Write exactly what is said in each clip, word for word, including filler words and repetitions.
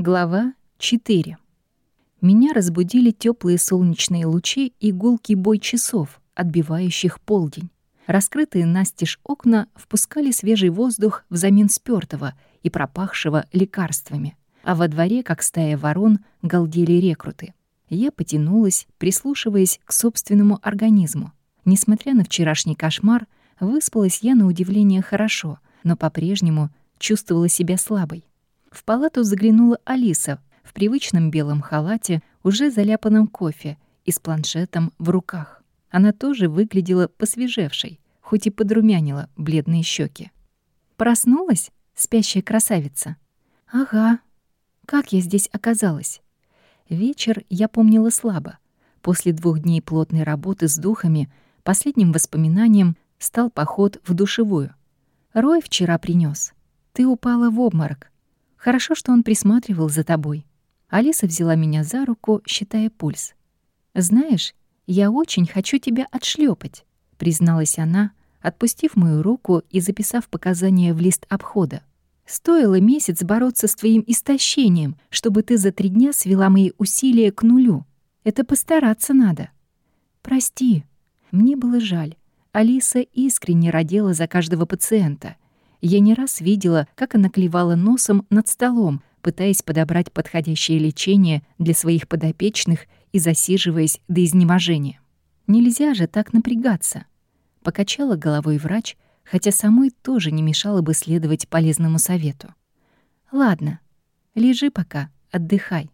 Глава четыре. Меня разбудили теплые солнечные лучи и гулкий бой часов, отбивающих полдень. Раскрытые настежь окна впускали свежий воздух взамен спёртого и пропахшего лекарствами, а во дворе, как стая ворон, галдели рекруты. Я потянулась, прислушиваясь к собственному организму. Несмотря на вчерашний кошмар, выспалась я на удивление хорошо, но по-прежнему чувствовала себя слабой. В палату заглянула Алиса в привычном белом халате, уже заляпанном кофе и с планшетом в руках. Она тоже выглядела посвежевшей, хоть и подрумянила бледные щеки. «Проснулась, спящая красавица?» «Ага. Как я здесь оказалась?» Вечер я помнила слабо. После двух дней плотной работы с духами последним воспоминанием стал поход в душевую. Рой вчера принес. Ты упала в обморок. Хорошо, что он присматривал за тобой. Алиса взяла меня за руку, считая пульс. «Знаешь, я очень хочу тебя отшлепать», — призналась она, отпустив мою руку и записав показания в лист обхода. «Стоило месяц бороться с твоим истощением, чтобы ты за три дня свела мои усилия к нулю. Это постараться надо». «Прости». Мне было жаль. Алиса искренне родила за каждого пациента. Я не раз видела, как она клевала носом над столом, пытаясь подобрать подходящее лечение для своих подопечных и засиживаясь до изнеможения. «Нельзя же так напрягаться», — покачала головой врач, хотя самой тоже не мешало бы следовать полезному совету. «Ладно, лежи пока, отдыхай».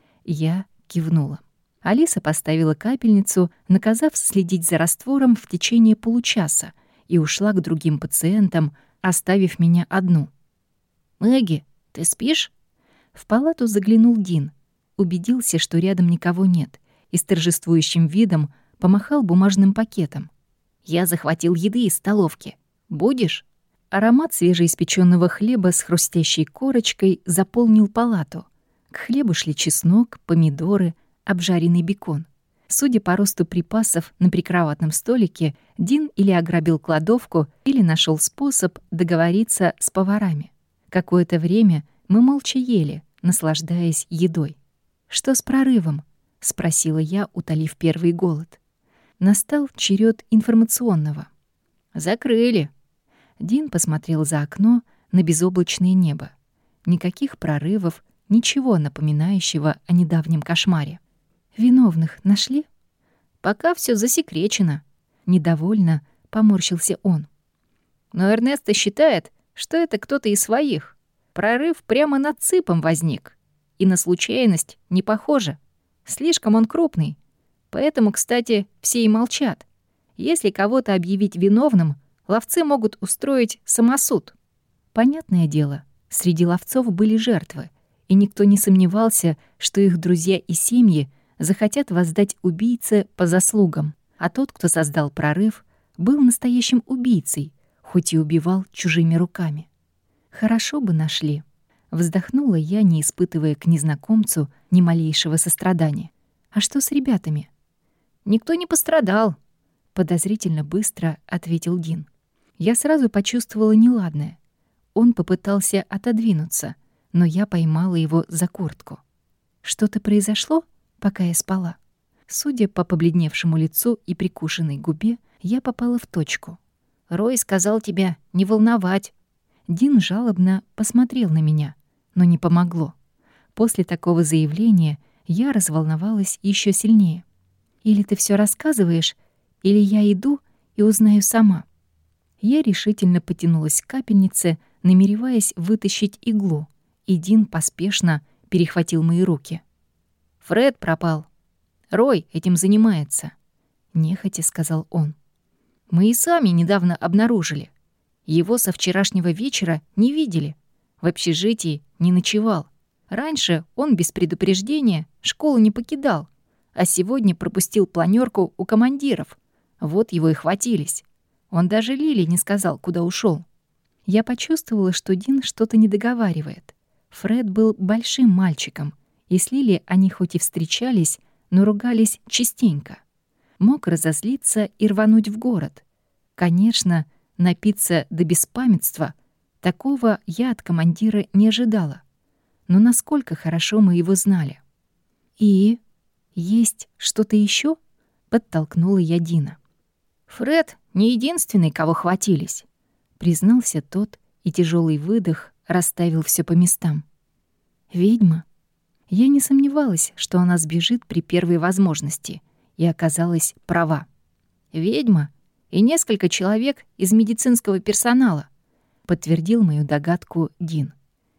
Я кивнула. Алиса поставила капельницу, наказав следить за раствором в течение получаса, и ушла к другим пациентам, оставив меня одну. «Мэгги, ты спишь?» В палату заглянул Дин, убедился, что рядом никого нет, и с торжествующим видом помахал бумажным пакетом. «Я захватил еды из столовки. Будешь?» Аромат свежеиспечённого хлеба с хрустящей корочкой заполнил палату. К хлебу шли чеснок, помидоры, обжаренный бекон. Судя по росту припасов на прикроватном столике, Дин или ограбил кладовку, или нашел способ договориться с поварами. Какое-то время мы молча ели, наслаждаясь едой. «Что с прорывом?» — спросила я, утолив первый голод. Настал черед информационного. «Закрыли». Дин посмотрел за окно на безоблачное небо. Никаких прорывов, ничего напоминающего о недавнем кошмаре. «Виновных нашли?» «Пока все засекречено», — недовольно поморщился он. «Но Эрнесто считает, что это кто-то из своих. Прорыв прямо над ЦИПом возник. И на случайность не похоже. Слишком он крупный. Поэтому, кстати, все и молчат. Если кого-то объявить виновным, ловцы могут устроить самосуд». Понятное дело, среди ловцов были жертвы, и никто не сомневался, что их друзья и семьи захотят воздать убийце по заслугам, а тот, кто создал прорыв, был настоящим убийцей, хоть и убивал чужими руками. «Хорошо бы нашли», — вздохнула я, не испытывая к незнакомцу ни малейшего сострадания. «А что с ребятами?» «Никто не пострадал», — подозрительно быстро ответил Дин. Я сразу почувствовала неладное. Он попытался отодвинуться, но я поймала его за куртку. «Что-то произошло, пока я спала?» Судя по побледневшему лицу и прикушенной губе, я попала в точку. «Рой сказал тебя не волновать». Дин жалобно посмотрел на меня, но не помогло. После такого заявления я разволновалась еще сильнее. «Или ты все рассказываешь, или я иду и узнаю сама». Я решительно потянулась к капельнице, намереваясь вытащить иглу, и Дин поспешно перехватил мои руки. «Фред пропал. Рой этим занимается», — нехотя сказал он. «Мы и сами недавно обнаружили. Его со вчерашнего вечера не видели. В общежитии не ночевал. Раньше он без предупреждения школу не покидал, а сегодня пропустил планёрку у командиров. Вот его и хватились. Он даже Лиле не сказал, куда ушел. Я почувствовала, что Дин что-то не договаривает. Фред был большим мальчиком, и с Лили они хоть и встречались, но ругались частенько. Мог разозлиться и рвануть в город. Конечно, напиться до беспамятства — такого я от командира не ожидала. но насколько хорошо мы его знали. «И есть что-то еще? Подтолкнула я Дина. «Фред не единственный, кого хватились», — признался тот, и тяжелый выдох расставил все по местам. «Ведьма?» Я не сомневалась, что она сбежит при первой возможности, и оказалась права. «Ведьма и несколько человек из медицинского персонала», — подтвердил мою догадку Дин.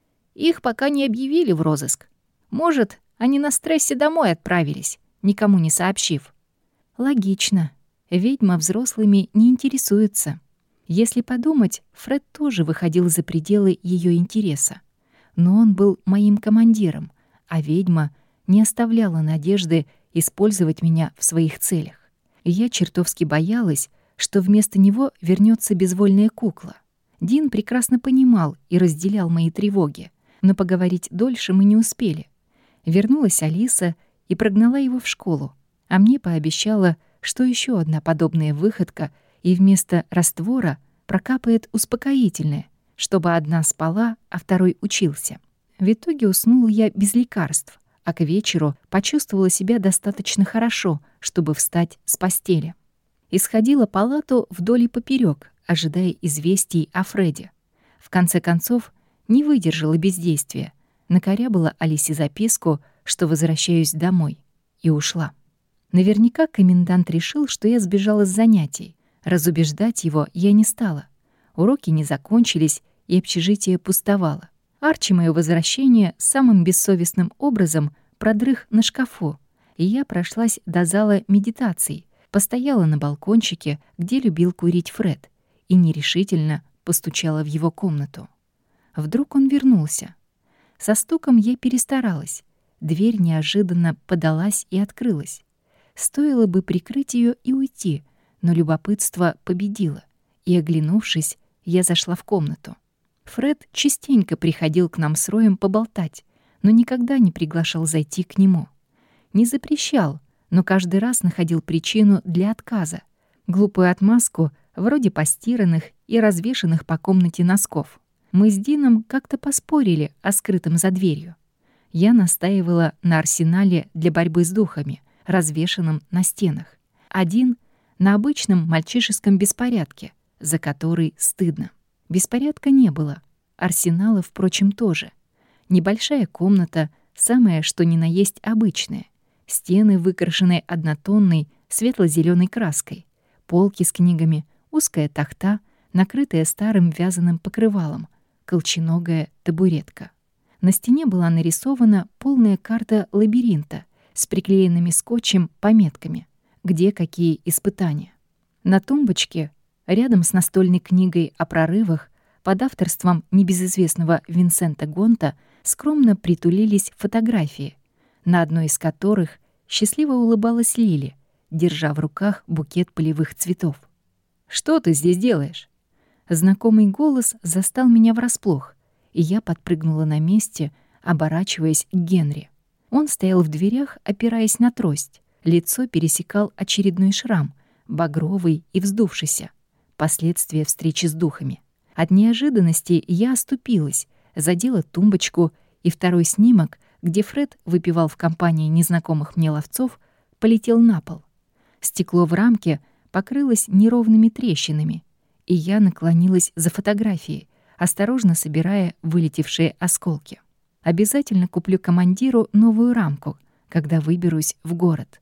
«Их пока не объявили в розыск. Может, они на стрессе домой отправились, никому не сообщив». «Логично. Ведьма взрослыми не интересуется». Если подумать, Фред тоже выходил за пределы ее интереса. Но он был моим командиром, а ведьма не оставляла надежды использовать меня в своих целях. И я чертовски боялась, что вместо него вернется безвольная кукла. Дин прекрасно понимал и разделял мои тревоги, но поговорить дольше мы не успели. Вернулась Алиса и прогнала его в школу, а мне пообещала, что еще одна подобная выходка и вместо раствора прокапает успокоительное, чтобы одна спала, а второй учился. В итоге уснула я без лекарств, а к вечеру почувствовала себя достаточно хорошо, чтобы встать с постели. Исходила палату вдоль и поперёк, ожидая известий о Фреде. В конце концов, не выдержала бездействия, накорябала Алисе записку, что возвращаюсь домой, и ушла. Наверняка комендант решил, что я сбежала с занятий. Разубеждать его я не стала. Уроки не закончились, и общежитие пустовало. Арчи моё возвращение самым бессовестным образом продрых на шкафу, и я прошлась до зала медитаций, постояла на балкончике, где любил курить Фред, и нерешительно постучала в его комнату. Вдруг он вернулся. Со стуком я перестаралась. Дверь неожиданно подалась и открылась. Стоило бы прикрыть её и уйти, но любопытство победило, и, оглянувшись, я зашла в комнату. Фред частенько приходил к нам с Роем поболтать, но никогда не приглашал зайти к нему. Не запрещал, но каждый раз находил причину для отказа. Глупую отмазку, вроде постиранных и развешанных по комнате носков. Мы с Дином как-то поспорили о скрытом за дверью. Я настаивала на арсенале для борьбы с духами, развешанном на стенах. Один — на обычном мальчишеском беспорядке, за который стыдно. Беспорядка не было. Арсенала, впрочем, тоже. Небольшая комната, самое что ни на есть обычная. Стены, выкрашенные однотонной светло-зелёной краской. Полки с книгами, узкая тахта, накрытая старым вязаным покрывалом, колченогая табуретка. На стене была нарисована полная карта лабиринта с приклеенными скотчем пометками, где какие испытания. На тумбочке, рядом с настольной книгой о прорывах, под авторством небезызвестного Винсента Гонта, скромно притулились фотографии, на одной из которых счастливо улыбалась Лили, держа в руках букет полевых цветов. «Что ты здесь делаешь?» Знакомый голос застал меня врасплох, и я подпрыгнула на месте, оборачиваясь к Генри. Он стоял в дверях, опираясь на трость. Лицо пересекал очередной шрам, багровый и вздувшийся. Последствия встречи с духами. От неожиданности я оступилась, задела тумбочку, и второй снимок, где Фред выпивал в компании незнакомых мне ловцов, полетел на пол. Стекло в рамке покрылось неровными трещинами, и я наклонилась за фотографией, осторожно собирая вылетевшие осколки. Обязательно куплю командиру новую рамку, когда выберусь в город.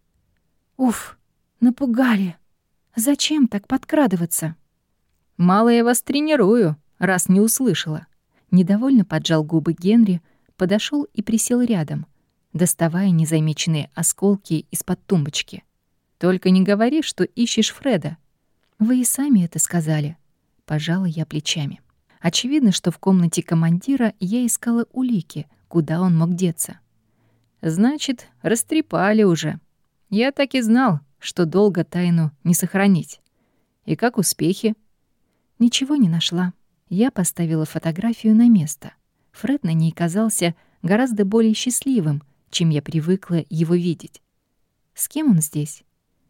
Уф, напугали. Зачем так подкрадываться? Мало я вас тренирую, раз не услышала. Недовольно поджал губы Генри, подошел и присел рядом, доставая незамеченные осколки из-под тумбочки. Только не говори, что ищешь Фреда. Вы и сами это сказали. Пожала я плечами. Очевидно, что в комнате командира я искала улики, куда он мог деться. Значит, растрепали уже. Я так и знал, что долго тайну не сохранить. И как успехи? Ничего не нашла. Я поставила фотографию на место. Фред на ней казался гораздо более счастливым, чем я привыкла его видеть. С кем он здесь?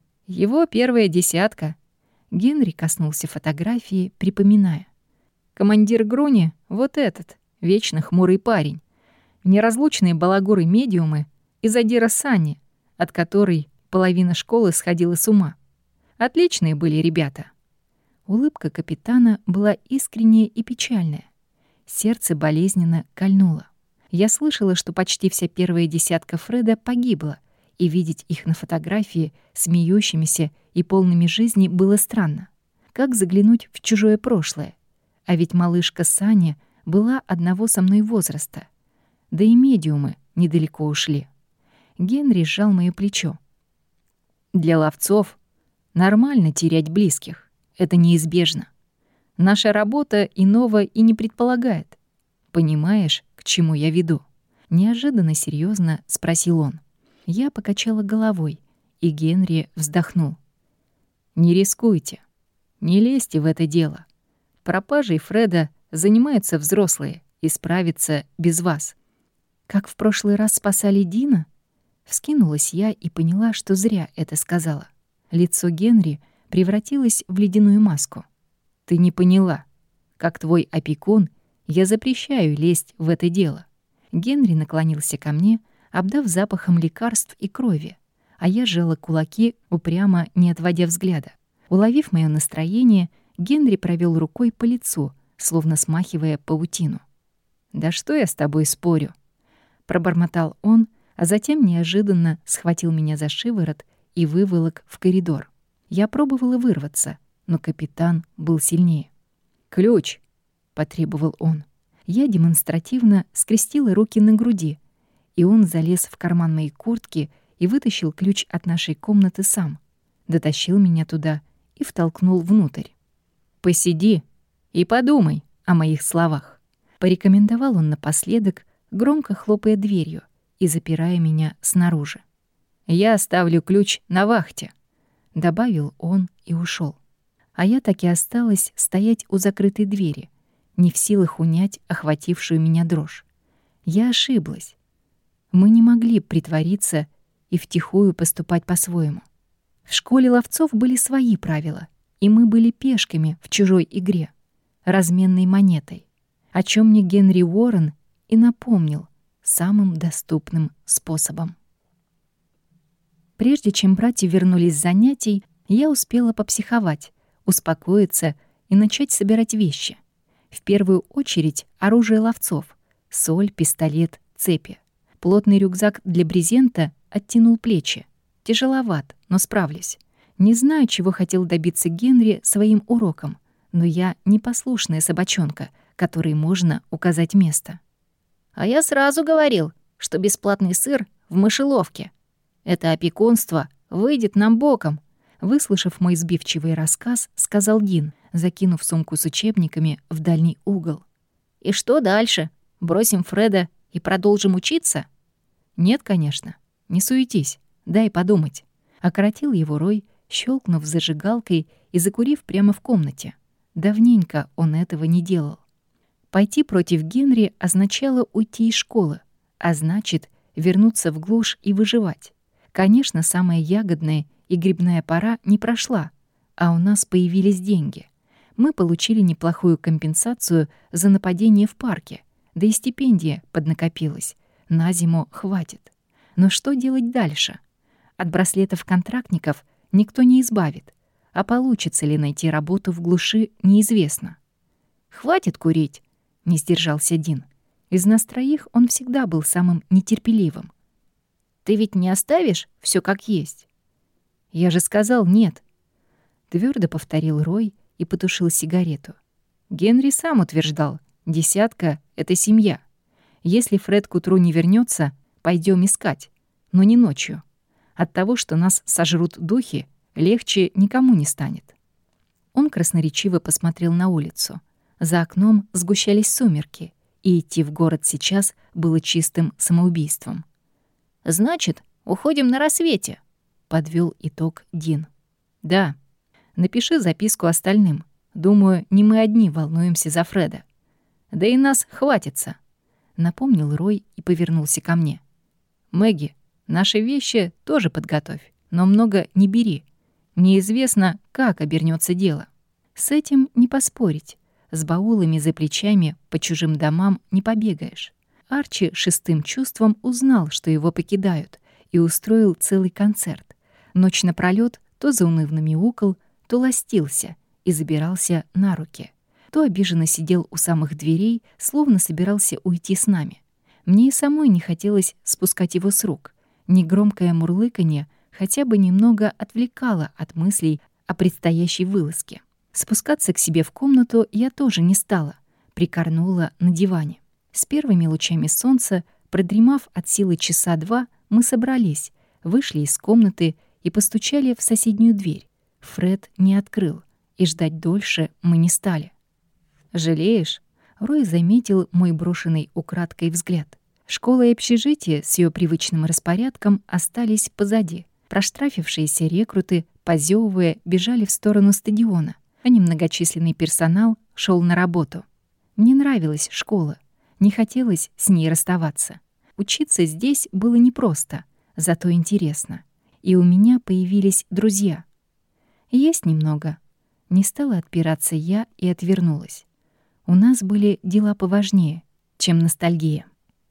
Его первая десятка. Генри коснулся фотографии, припоминая. Командир Груни — вот этот, вечно хмурый парень. Неразлучные балагуры-медиумы и задира Сани, от которой половина школы сходила с ума. Отличные были ребята. Улыбка капитана была искренняя и печальная. Сердце болезненно кольнуло. Я слышала, что почти вся первая десятка Фреда погибла, и видеть их на фотографии смеющимися и полными жизни было странно. Как заглянуть в чужое прошлое? А ведь малышка Саня была одного со мной возраста. Да и медиумы недалеко ушли. Генри сжал моё плечо. Для ловцов нормально терять близких. Это неизбежно. Наша работа иного и не предполагает. Понимаешь, к чему я веду? Неожиданно серьезно спросил он. Я покачала головой, и Генри вздохнул. Не рискуйте. Не лезьте в это дело. Пропажей Фреда занимаются взрослые и справятся без вас. Как в прошлый раз спасали Дина? Вскинулась я и поняла, что зря это сказала. Лицо Генри превратилось в ледяную маску. Ты не поняла. Как твой опекун, я запрещаю лезть в это дело. Генри наклонился ко мне, обдав запахом лекарств и крови, а я сжала кулаки, упрямо не отводя взгляда. Уловив моё настроение, Генри провёл рукой по лицу, словно смахивая паутину. «Да что я с тобой спорю?» Пробормотал он, а затем неожиданно схватил меня за шиворот и выволок в коридор. Я пробовала вырваться, но капитан был сильнее. «Ключ!» — потребовал он. Я демонстративно скрестила руки на груди, и он залез в карман моей куртки и вытащил ключ от нашей комнаты сам, дотащил меня туда и втолкнул внутрь. «Посиди и подумай о моих словах», — порекомендовал он напоследок, громко хлопая дверью и запирая меня снаружи. «Я оставлю ключ на вахте», — добавил он и ушел. А я так и осталась стоять у закрытой двери, не в силах унять охватившую меня дрожь. Я ошиблась. Мы не могли притвориться и втихую поступать по-своему. В школе ловцов были свои правила, и мы были пешками в чужой игре, разменной монетой, о чем мне Генри Уоррен и напомнил самым доступным способом. Прежде чем братья вернулись с занятий, я успела попсиховать, успокоиться и начать собирать вещи. В первую очередь оружие ловцов — соль, пистолет, цепи. Плотный рюкзак для брезента оттянул плечи. Тяжеловат, но справлюсь. Не знаю, чего хотел добиться Генри своим уроком, но я непослушная собачонка, которой можно указать место. А я сразу говорил, что бесплатный сыр в мышеловке. Это опекунство выйдет нам боком. Выслушав мой сбивчивый рассказ, сказал Дин, закинув сумку с учебниками в дальний угол. «И что дальше? Бросим Фреда и продолжим учиться?» «Нет, конечно. Не суетись. Дай подумать». Окоротил его Рой, щелкнув зажигалкой и закурив прямо в комнате. Давненько он этого не делал. Пойти против Генри означало уйти из школы, а значит, вернуться в глушь и выживать. Конечно, самая ягодная и грибная пора не прошла, а у нас появились деньги. Мы получили неплохую компенсацию за нападение в парке, да и стипендия поднакопилась. На зиму хватит. Но что делать дальше? От браслетов контрактников никто не избавит, а получится ли найти работу в глуши, неизвестно. «Хватит курить», — не сдержался Дин. Из нас троих он всегда был самым нетерпеливым. «Ты ведь не оставишь все как есть?» «Я же сказал нет», — твердо повторил Рой и потушил сигарету. Генри сам утверждал, десятка — это семья. Если Фред к утру не вернется, пойдем искать, но не ночью. От того, что нас сожрут духи, легче никому не станет. Он красноречиво посмотрел на улицу. За окном сгущались сумерки, и идти в город сейчас было чистым самоубийством. «Значит, уходим на рассвете», — подвёл итог Дин. «Да. Напиши записку остальным. Думаю, не мы одни волнуемся за Фреда. Да и нас хватится», — напомнил Рой и повернулся ко мне. «Мэгги, наши вещи тоже подготовь, но много не бери. Неизвестно, как обернется дело». С этим не поспорить. С баулами за плечами по чужим домам не побегаешь. Арчи шестым чувством узнал, что его покидают, и устроил целый концерт. Ночь напролёт то заунывно мяукал, то ластился и забирался на руки, то обиженно сидел у самых дверей, словно собирался уйти с нами. Мне и самой не хотелось спускать его с рук. Негромкое мурлыканье хотя бы немного отвлекало от мыслей о предстоящей вылазке. Спускаться к себе в комнату я тоже не стала, прикорнула на диване. С первыми лучами солнца, продремав от силы часа два, мы собрались, вышли из комнаты и постучали в соседнюю дверь. Фред не открыл, и ждать дольше мы не стали. «Жалеешь?» — Рой заметил мой брошенный украдкой взгляд. Школа и общежитие с ее привычным распорядком остались позади. Проштрафившиеся рекруты, позевывая, бежали в сторону стадиона, а немногочисленный персонал шел на работу. Мне нравилась школа. Не хотелось с ней расставаться. Учиться здесь было непросто, зато интересно. И у меня появились друзья. Есть немного. Не стала отпираться я и отвернулась. У нас были дела поважнее, чем ностальгия.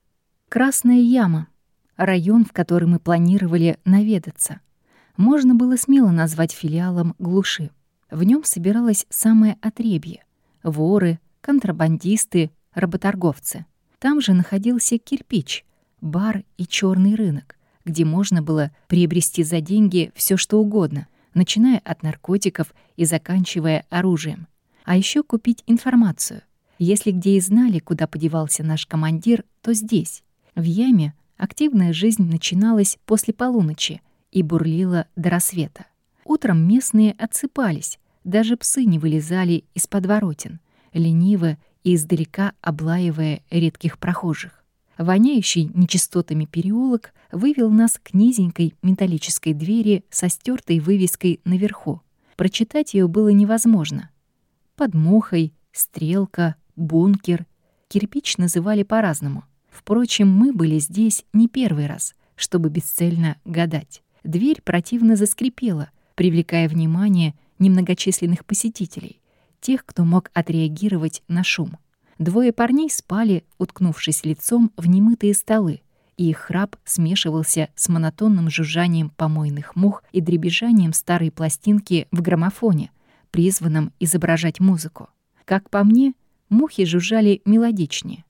Красная яма. Район, в который мы планировали наведаться. Можно было смело назвать филиалом глуши. В нем собиралось самое отребье. Воры, контрабандисты, работорговцы. Там же находился кирпич, бар и черный рынок, где можно было приобрести за деньги все что угодно, начиная от наркотиков и заканчивая оружием. А еще купить информацию. Если где и знали, куда подевался наш командир, то здесь. В яме активная жизнь начиналась после полуночи и бурлила до рассвета. Утром местные отсыпались, даже псы не вылезали из подворотен, лениво и издалека облаивая редких прохожих. Воняющий нечистотами переулок вывел нас к низенькой металлической двери со стёртой вывеской наверху. Прочитать ее было невозможно. Под мухой, стрелка, бункер. Кирпич называли по-разному. Впрочем, мы были здесь не первый раз, чтобы бесцельно гадать. Дверь противно заскрипела, привлекая внимание немногочисленных посетителей, тех, кто мог отреагировать на шум. Двое парней спали, уткнувшись лицом в немытые столы, и их храп смешивался с монотонным жужжанием помойных мух и дребезжанием старой пластинки в граммофоне, призванном изображать музыку. Как по мне, мухи жужжали мелодичнее.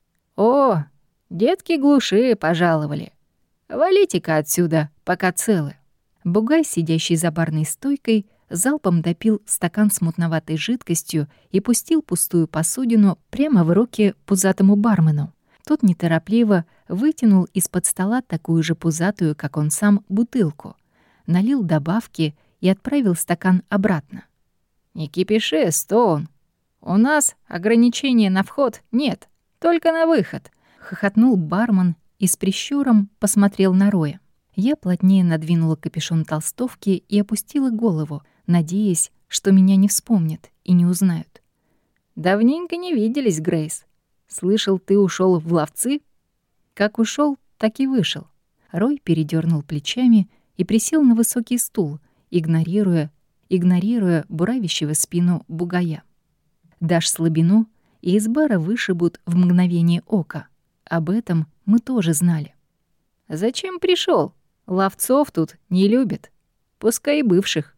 «О, детки глуши пожаловали! Валите-ка отсюда, пока целы!» Бугай, сидящий за барной стойкой, залпом допил стакан с мутноватой жидкостью и пустил пустую посудину прямо в руки пузатому бармену. Тот неторопливо вытянул из-под стола такую же пузатую, как он сам, бутылку, налил добавки и отправил стакан обратно. «Не кипиши, Стоун. У нас ограничения на вход нет, только на выход», — хохотнул бармен и с прищуром посмотрел на Роя. Я плотнее надвинула капюшон толстовки и опустила голову, надеясь, что меня не вспомнят и не узнают. «Давненько не виделись, Грейс. Слышал, ты ушел в ловцы?» Как ушел, так и вышел. Рой передернул плечами и присел на высокий стул, игнорируя, игнорируя буравящего спину бугая. Дашь слабину, и из бара вышибут в мгновение ока. Об этом мы тоже знали. «Зачем пришел? Ловцов тут не любят. Пускай и бывших.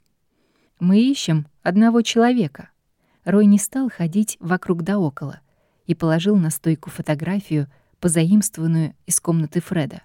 Мы ищем одного человека». Рой не стал ходить вокруг да около и положил на стойку фотографию, позаимствованную из комнаты Фреда.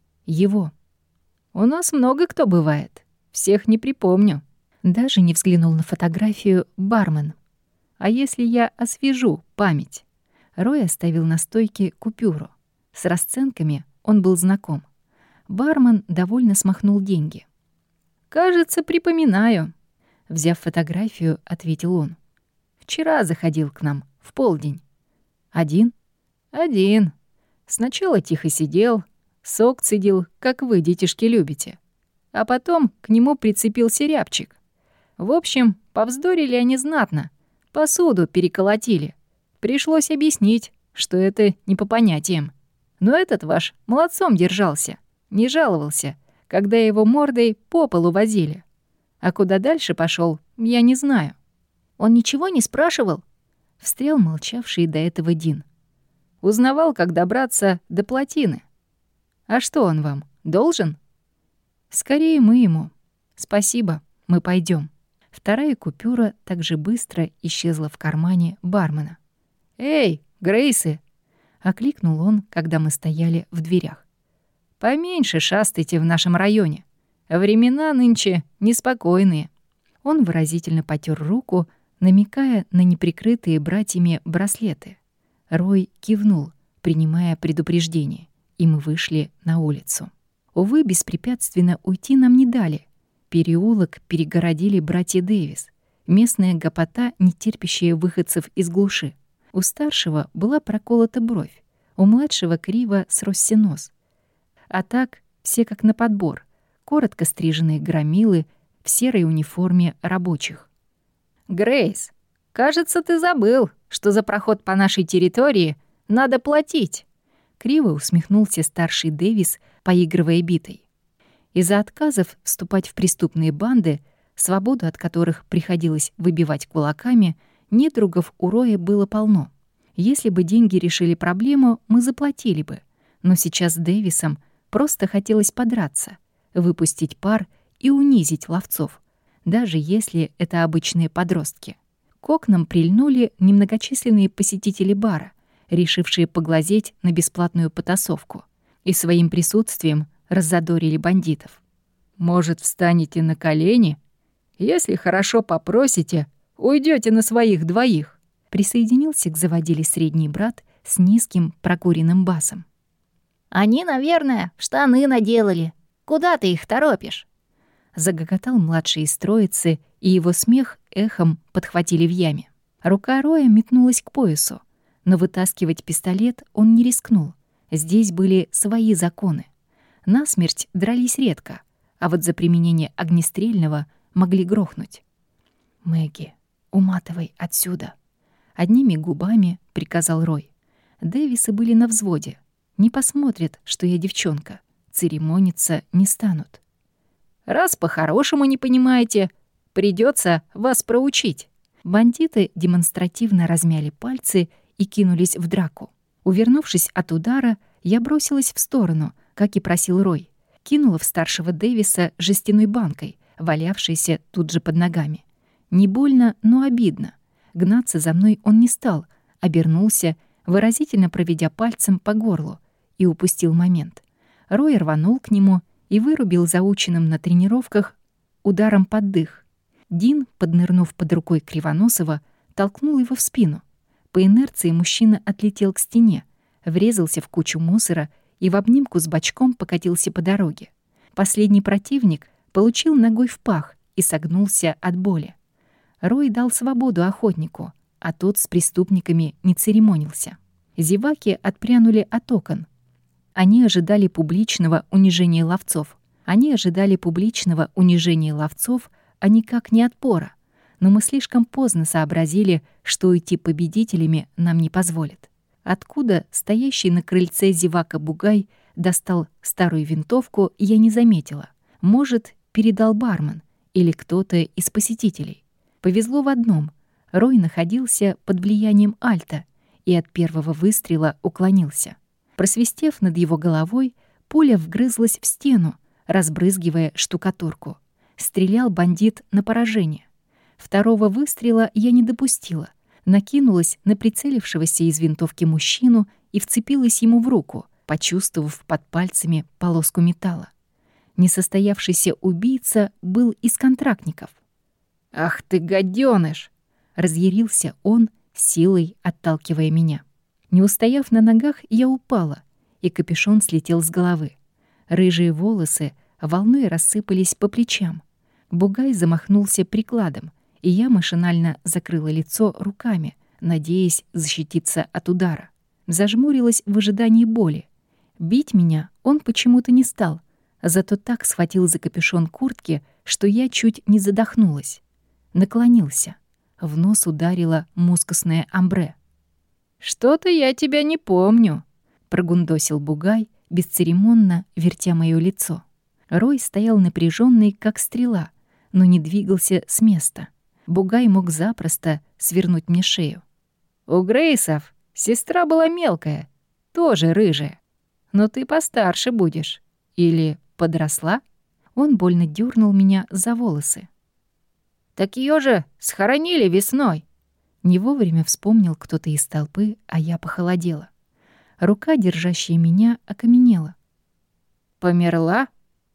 Его. «У нас много кто бывает. Всех не припомню». Даже не взглянул на фотографию бармен. «А если я освежу память?» Рой оставил на стойке купюру. С расценками он был знаком. Бармен довольно смахнул деньги. «Кажется, припоминаю», — взяв фотографию, ответил он. «Вчера заходил к нам, в полдень». «Один?» «Один. Сначала тихо сидел, сок цедил, как вы, детишки, любите. А потом к нему прицепился рябчик. В общем, повздорили они знатно, посуду переколотили. Пришлось объяснить, что это не по понятиям. Но этот ваш молодцом держался, не жаловался, когда его мордой по полу возили. А куда дальше пошел, я не знаю». «Он ничего не спрашивал?» — встрял молчавший до этого Дин. Узнавал, как добраться до плотины. А что он вам, должен? Скорее мы ему. Спасибо, мы пойдем. Вторая купюра так же быстро исчезла в кармане бармена. «Эй, Грейсы!» — окликнул он, когда мы стояли в дверях. «Поменьше шастайте в нашем районе. Времена нынче неспокойные». Он выразительно потер руку, намекая на неприкрытые братьями браслеты. Рой кивнул, принимая предупреждение, и мы вышли на улицу. Увы, беспрепятственно уйти нам не дали. Переулок перегородили братья Дэвис, местная гопота, не терпящая выходцев из глуши. У старшего была проколота бровь, у младшего криво сросся нос. А так все как на подбор, коротко стриженные громилы в серой униформе рабочих. «Грейс, кажется, ты забыл, что за проход по нашей территории надо платить», — криво усмехнулся старший Дэвис, поигрывая битой. Из-за отказов вступать в преступные банды, свободу от которых приходилось выбивать кулаками, недругов у Роя было полно. Если бы деньги решили проблему, мы заплатили бы. Но сейчас с Дэвисом просто хотелось подраться, выпустить пар и унизить ловцов, даже если это обычные подростки. К окнам прильнули немногочисленные посетители бара, решившие поглазеть на бесплатную потасовку, и своим присутствием раззадорили бандитов. «Может, встанете на колени? Если хорошо попросите, уйдете на своих двоих», присоединился к заводиле средний брат с низким прокуренным басом. «Они, наверное, штаны наделали. Куда ты их торопишь?» Загоготал младший из троицы, и его смех эхом подхватили в яме. Рука Роя метнулась к поясу, но вытаскивать пистолет он не рискнул. Здесь были свои законы. Насмерть дрались редко, а вот за применение огнестрельного могли грохнуть. «Мэгги, уматывай отсюда!» Одними губами приказал Рой. Дэвисы были на взводе. Не посмотрят, что я девчонка. Церемониться не станут. «Раз по-хорошему не понимаете, придется вас проучить». Бандиты демонстративно размяли пальцы и кинулись в драку. Увернувшись от удара, я бросилась в сторону, как и просил Рой. Кинула в старшего Дэвиса жестяной банкой, валявшейся тут же под ногами. Не больно, но обидно. Гнаться за мной он не стал, обернулся, выразительно проведя пальцем по горлу, и упустил момент. Рой рванул к нему и вырубил заученным на тренировках ударом под дых. Дин, поднырнув под рукой Кривоносова, толкнул его в спину. По инерции мужчина отлетел к стене, врезался в кучу мусора и в обнимку с бочком покатился по дороге. Последний противник получил ногой в пах и согнулся от боли. Рой дал свободу охотнику, а тот с преступниками не церемонился. Зеваки отпрянули от окон. Они ожидали публичного унижения ловцов. Они ожидали публичного унижения ловцов, а никак не отпора. Но мы слишком поздно сообразили, что уйти победителями нам не позволят. Откуда стоящий на крыльце зевака Бугай достал старую винтовку, я не заметила. Может, передал бармен или кто-то из посетителей. Повезло в одном. Рой находился под влиянием альта и от первого выстрела уклонился. Просвистев над его головой, пуля вгрызлась в стену, разбрызгивая штукатурку. Стрелял бандит на поражение. Второго выстрела я не допустила. Накинулась на прицелившегося из винтовки мужчину и вцепилась ему в руку, почувствовав под пальцами полоску металла. Несостоявшийся убийца был из контрактников. «Ах ты, гадёныш!» — разъярился он, силой отталкивая меня. Не устояв на ногах, я упала, и капюшон слетел с головы. Рыжие волосы волной рассыпались по плечам. Бугай замахнулся прикладом, и я машинально закрыла лицо руками, надеясь защититься от удара. Зажмурилась в ожидании боли. Бить меня он почему-то не стал, зато так схватил за капюшон куртки, что я чуть не задохнулась. Наклонился. В нос ударило мускусное амбре. «Что-то я тебя не помню», — прогундосил Бугай, бесцеремонно вертя моё лицо. Рой стоял напряжённый, как стрела, но не двигался с места. Бугай мог запросто свернуть мне шею. «У Грейсов Сестра была мелкая, тоже рыжая. Но ты постарше будешь. Или подросла?» Он больно дернул меня за волосы. «Так ее же схоронили весной!» Не вовремя вспомнил кто-то из толпы, а я похолодела. Рука, держащая меня, окаменела. «Померла?»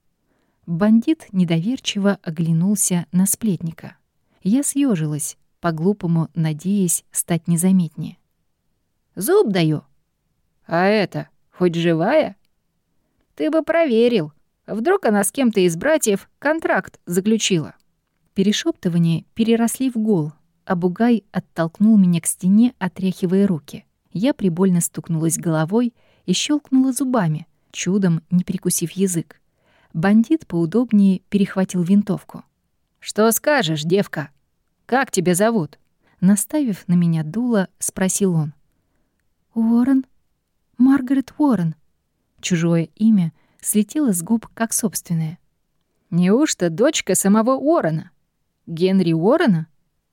Бандит недоверчиво оглянулся на сплетника. Я съежилась, по-глупому надеясь стать незаметнее. «Зуб даю». «А это хоть живая?» «Ты бы проверил. Вдруг она с кем-то из братьев контракт заключила». Перешептывания переросли в гул, а Бугай оттолкнул меня к стене, отряхивая руки. Я прибольно стукнулась головой и щелкнула зубами, чудом не прикусив язык. Бандит поудобнее перехватил винтовку. «Что скажешь, девка? Как тебя зовут?» Наставив на меня дуло, спросил он. «Уоррен. Маргарет Уоррен». Чужое имя слетело с губ, как собственное. «Неужто дочка самого Уоррена? Генри Уоррена?»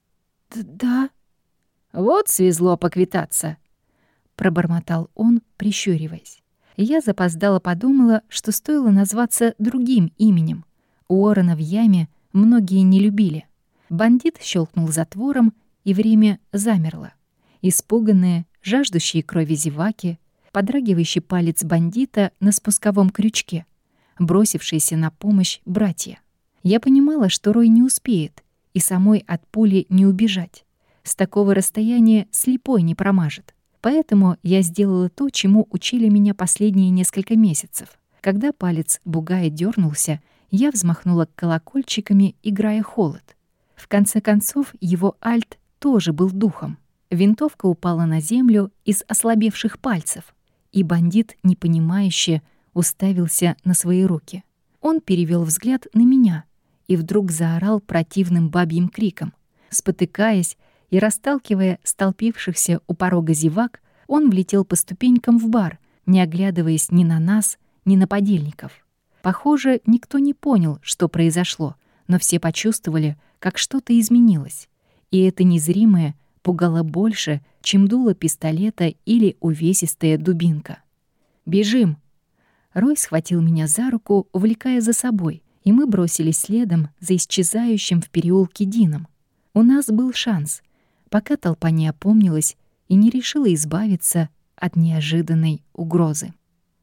«Да». «Вот свезло поквитаться», — пробормотал он, прищуриваясь. Я запоздало подумала, что стоило назваться другим именем. Уоррена в яме многие не любили. Бандит щелкнул затвором, и время замерло. Испуганные, жаждущие крови зеваки, подрагивающий палец бандита на спусковом крючке, бросившиеся на помощь братья. Я понимала, что Рой не успеет, и самой от пули не убежать. С такого расстояния слепой не промажет. Поэтому я сделала то, чему учили меня последние несколько месяцев. Когда палец Бугая дернулся, я взмахнула колокольчиками, играя холод. В конце концов, его альт тоже был духом. Винтовка упала на землю из ослабевших пальцев, и бандит, непонимающе, уставился на свои руки. Он перевел взгляд на меня и вдруг заорал противным бабьим криком. Спотыкаясь и расталкивая столпившихся у порога зевак, он влетел по ступенькам в бар, не оглядываясь ни на нас, ни на подельников. Похоже, никто не понял, что произошло, но все почувствовали, как что-то изменилось. И это незримое пугало больше, чем дуло пистолета или увесистая дубинка. «Бежим!» Рой схватил меня за руку, увлекая за собой, и мы бросились следом за исчезающим в переулке Дином. У нас был шанс, пока толпа не опомнилась и не решила избавиться от неожиданной угрозы.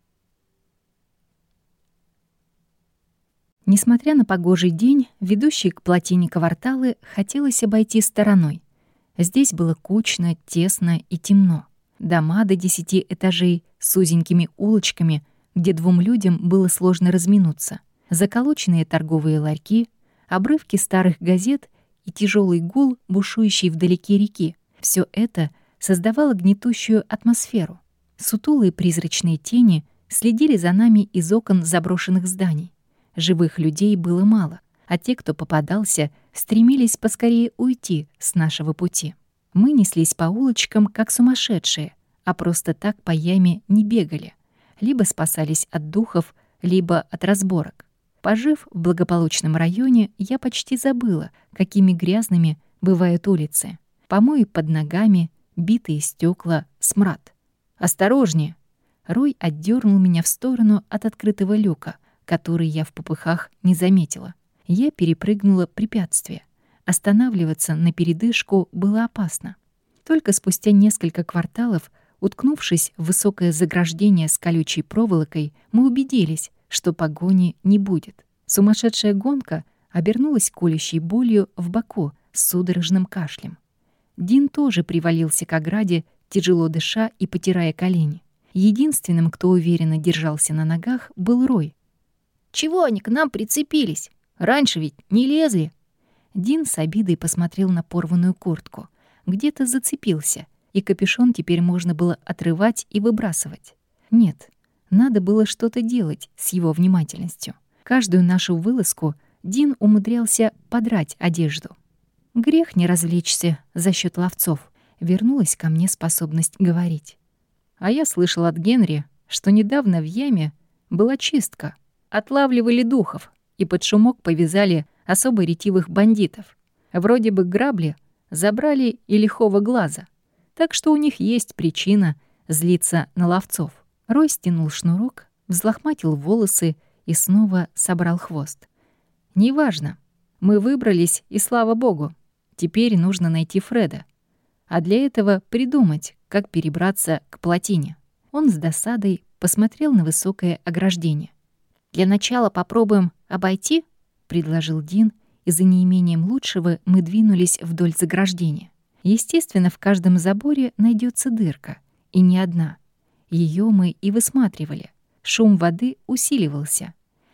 Несмотря на погожий день, ведущий к плотине кварталы хотелось обойти стороной. Здесь было кучно, тесно и темно. Дома до десяти этажей с узенькими улочками, где двум людям было сложно разминуться, заколоченные торговые ларьки, обрывки старых газет и тяжелый гул, бушующий вдалеке реки. Все это создавало гнетущую атмосферу. Сутулые призрачные тени следили за нами из окон заброшенных зданий. Живых людей было мало, а те, кто попадался, стремились поскорее уйти с нашего пути. Мы неслись по улочкам, как сумасшедшие, а просто так по яме не бегали. Либо спасались от духов, либо от разборок. Пожив в благополучном районе, я почти забыла, какими грязными бывают улицы. Помои под ногами, битые стекла, смрад. «Осторожнее!» Рой отдернул меня в сторону от открытого люка, который я в попыхах не заметила. Я перепрыгнула препятствие. Останавливаться на передышку было опасно. Только спустя несколько кварталов, уткнувшись в высокое заграждение с колючей проволокой, мы убедились, что погони не будет. Сумасшедшая гонка обернулась колющей болью в боку с судорожным кашлем. Дин тоже привалился к ограде, тяжело дыша и потирая колени. Единственным, кто уверенно держался на ногах, был Рой. «Чего они к нам прицепились? Раньше ведь не лезли». Дин с обидой посмотрел на порванную куртку. Где-то зацепился, и капюшон теперь можно было отрывать и выбрасывать. Нет, надо было что-то делать с его внимательностью. Каждую нашу вылазку Дин умудрялся подрать одежду. Грех не развлечься за счет ловцов. Вернулась ко мне способность говорить. А я слышал от Генри, что недавно в яме была чистка. Отлавливали духов и под шумок повязали особо ретивых бандитов. Вроде бы грабли забрали и лихого глаза. Так что у них есть причина злиться на ловцов. Рой стянул шнурок, взлохматил волосы и снова собрал хвост. «Неважно. Мы выбрались, и слава богу. Теперь нужно найти Фреда. А для этого придумать, как перебраться к плотине». Он с досадой посмотрел на высокое ограждение. «Для начала попробуем обойти?» — предложил Дин, и за неимением лучшего мы двинулись вдоль заграждения. Естественно, в каждом заборе найдется дырка, и не одна. Ее мы и высматривали. Шум воды усиливался.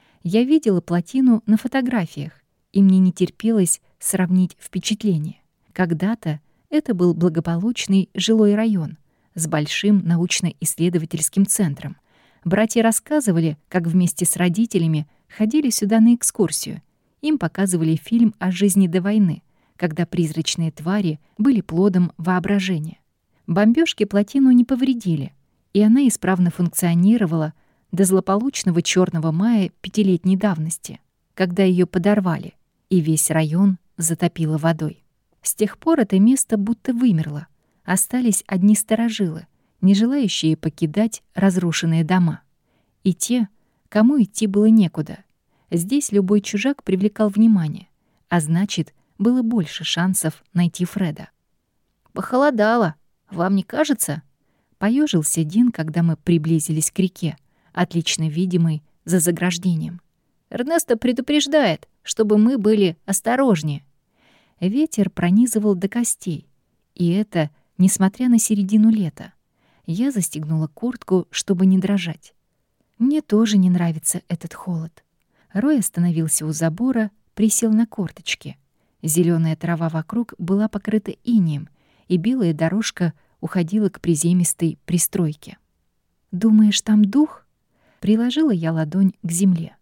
Я видела плотину на фотографиях, и мне не терпелось сравнить впечатление. Когда-то это был благополучный жилой район с большим научно-исследовательским центром. Братья рассказывали, как вместе с родителями ходили сюда на экскурсию. Им показывали фильм о жизни до войны, когда призрачные твари были плодом воображения. Бомбёжки плотину не повредили, и она исправно функционировала до злополучного черного мая пятилетней давности, когда ее подорвали, и весь район затопило водой. С тех пор это место будто вымерло. Остались одни старожилы, не желающие покидать разрушенные дома. И те, кому идти было некуда. Здесь любой чужак привлекал внимание, а значит, было больше шансов найти Фреда. «Похолодало, вам не кажется?» Поёжился Дин, когда мы приблизились к реке, отлично видимой за заграждением. «Эрнесто предупреждает, чтобы мы были осторожнее». Ветер пронизывал до костей, и это несмотря на середину лета. Я застегнула куртку, чтобы не дрожать. Мне тоже не нравится этот холод. Рой остановился у забора, присел на корточки. Зелёная трава вокруг была покрыта инеем, и белая дорожка уходила к приземистой пристройке. «Думаешь, там дух?» Приложила я ладонь к земле.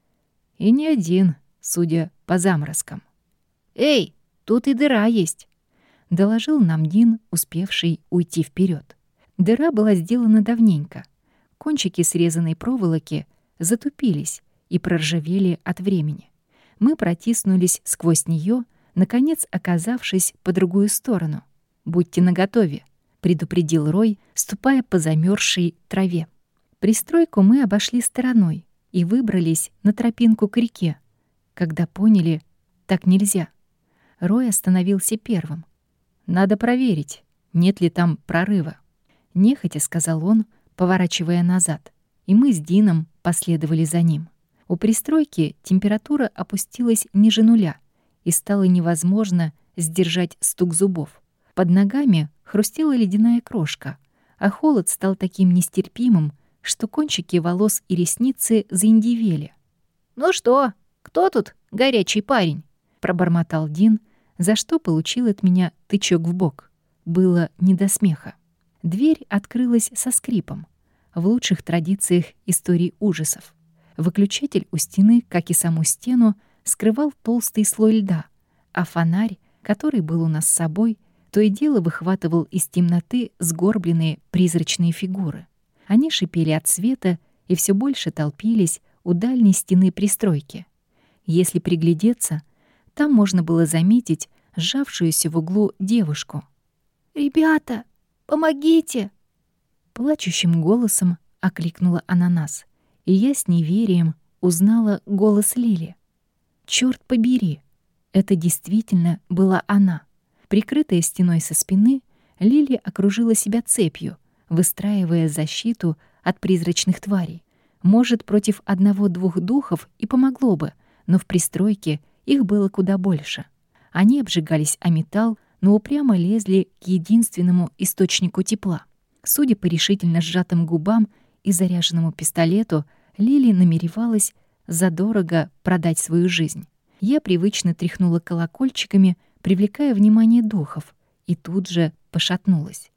«И не один, судя по заморозкам». «Эй, тут и дыра есть», — доложил нам Дин, успевший уйти вперед. Дыра была сделана давненько. Кончики срезанной проволоки затупились и проржавели от времени. Мы протиснулись сквозь нее, наконец оказавшись по другую сторону. «Будьте наготове», — предупредил Рой, ступая по замерзшей траве. Пристройку мы обошли стороной и выбрались на тропинку к реке. Когда поняли, так нельзя. Рой остановился первым. «Надо проверить, нет ли там прорыва». Нехотя сказал он, поворачивая назад, и мы с Дином последовали за ним. У пристройки температура опустилась ниже нуля, и стало невозможно сдержать стук зубов. Под ногами хрустела ледяная крошка, а холод стал таким нестерпимым, что кончики волос и ресницы заиндивели. «Ну что, кто тут горячий парень?» — пробормотал Дин, за что получил от меня тычок в бок. Было не до смеха. Дверь открылась со скрипом, в лучших традициях истории ужасов. Выключатель у стены, как и саму стену, скрывал толстый слой льда, а фонарь, который был у нас с собой, то и дело выхватывал из темноты сгорбленные призрачные фигуры. Они шипели от света и все больше толпились у дальней стены пристройки. Если приглядеться, там можно было заметить сжавшуюся в углу девушку. «Ребята, помогите!» Плачущим голосом окликнула она нас, и я с неверием узнала голос Лили. Чёрт побери, это действительно была она. Прикрытая стеной со спины, Лили окружила себя цепью, выстраивая защиту от призрачных тварей. Может, против одного-двух духов и помогло бы, но в пристройке их было куда больше. Они обжигались о металл, но упрямо лезли к единственному источнику тепла. Судя по решительно сжатым губам и заряженному пистолету, Лили намеревалась задорого продать свою жизнь. Я привычно тряхнула колокольчиками, привлекая внимание духов, и тут же пошатнулась.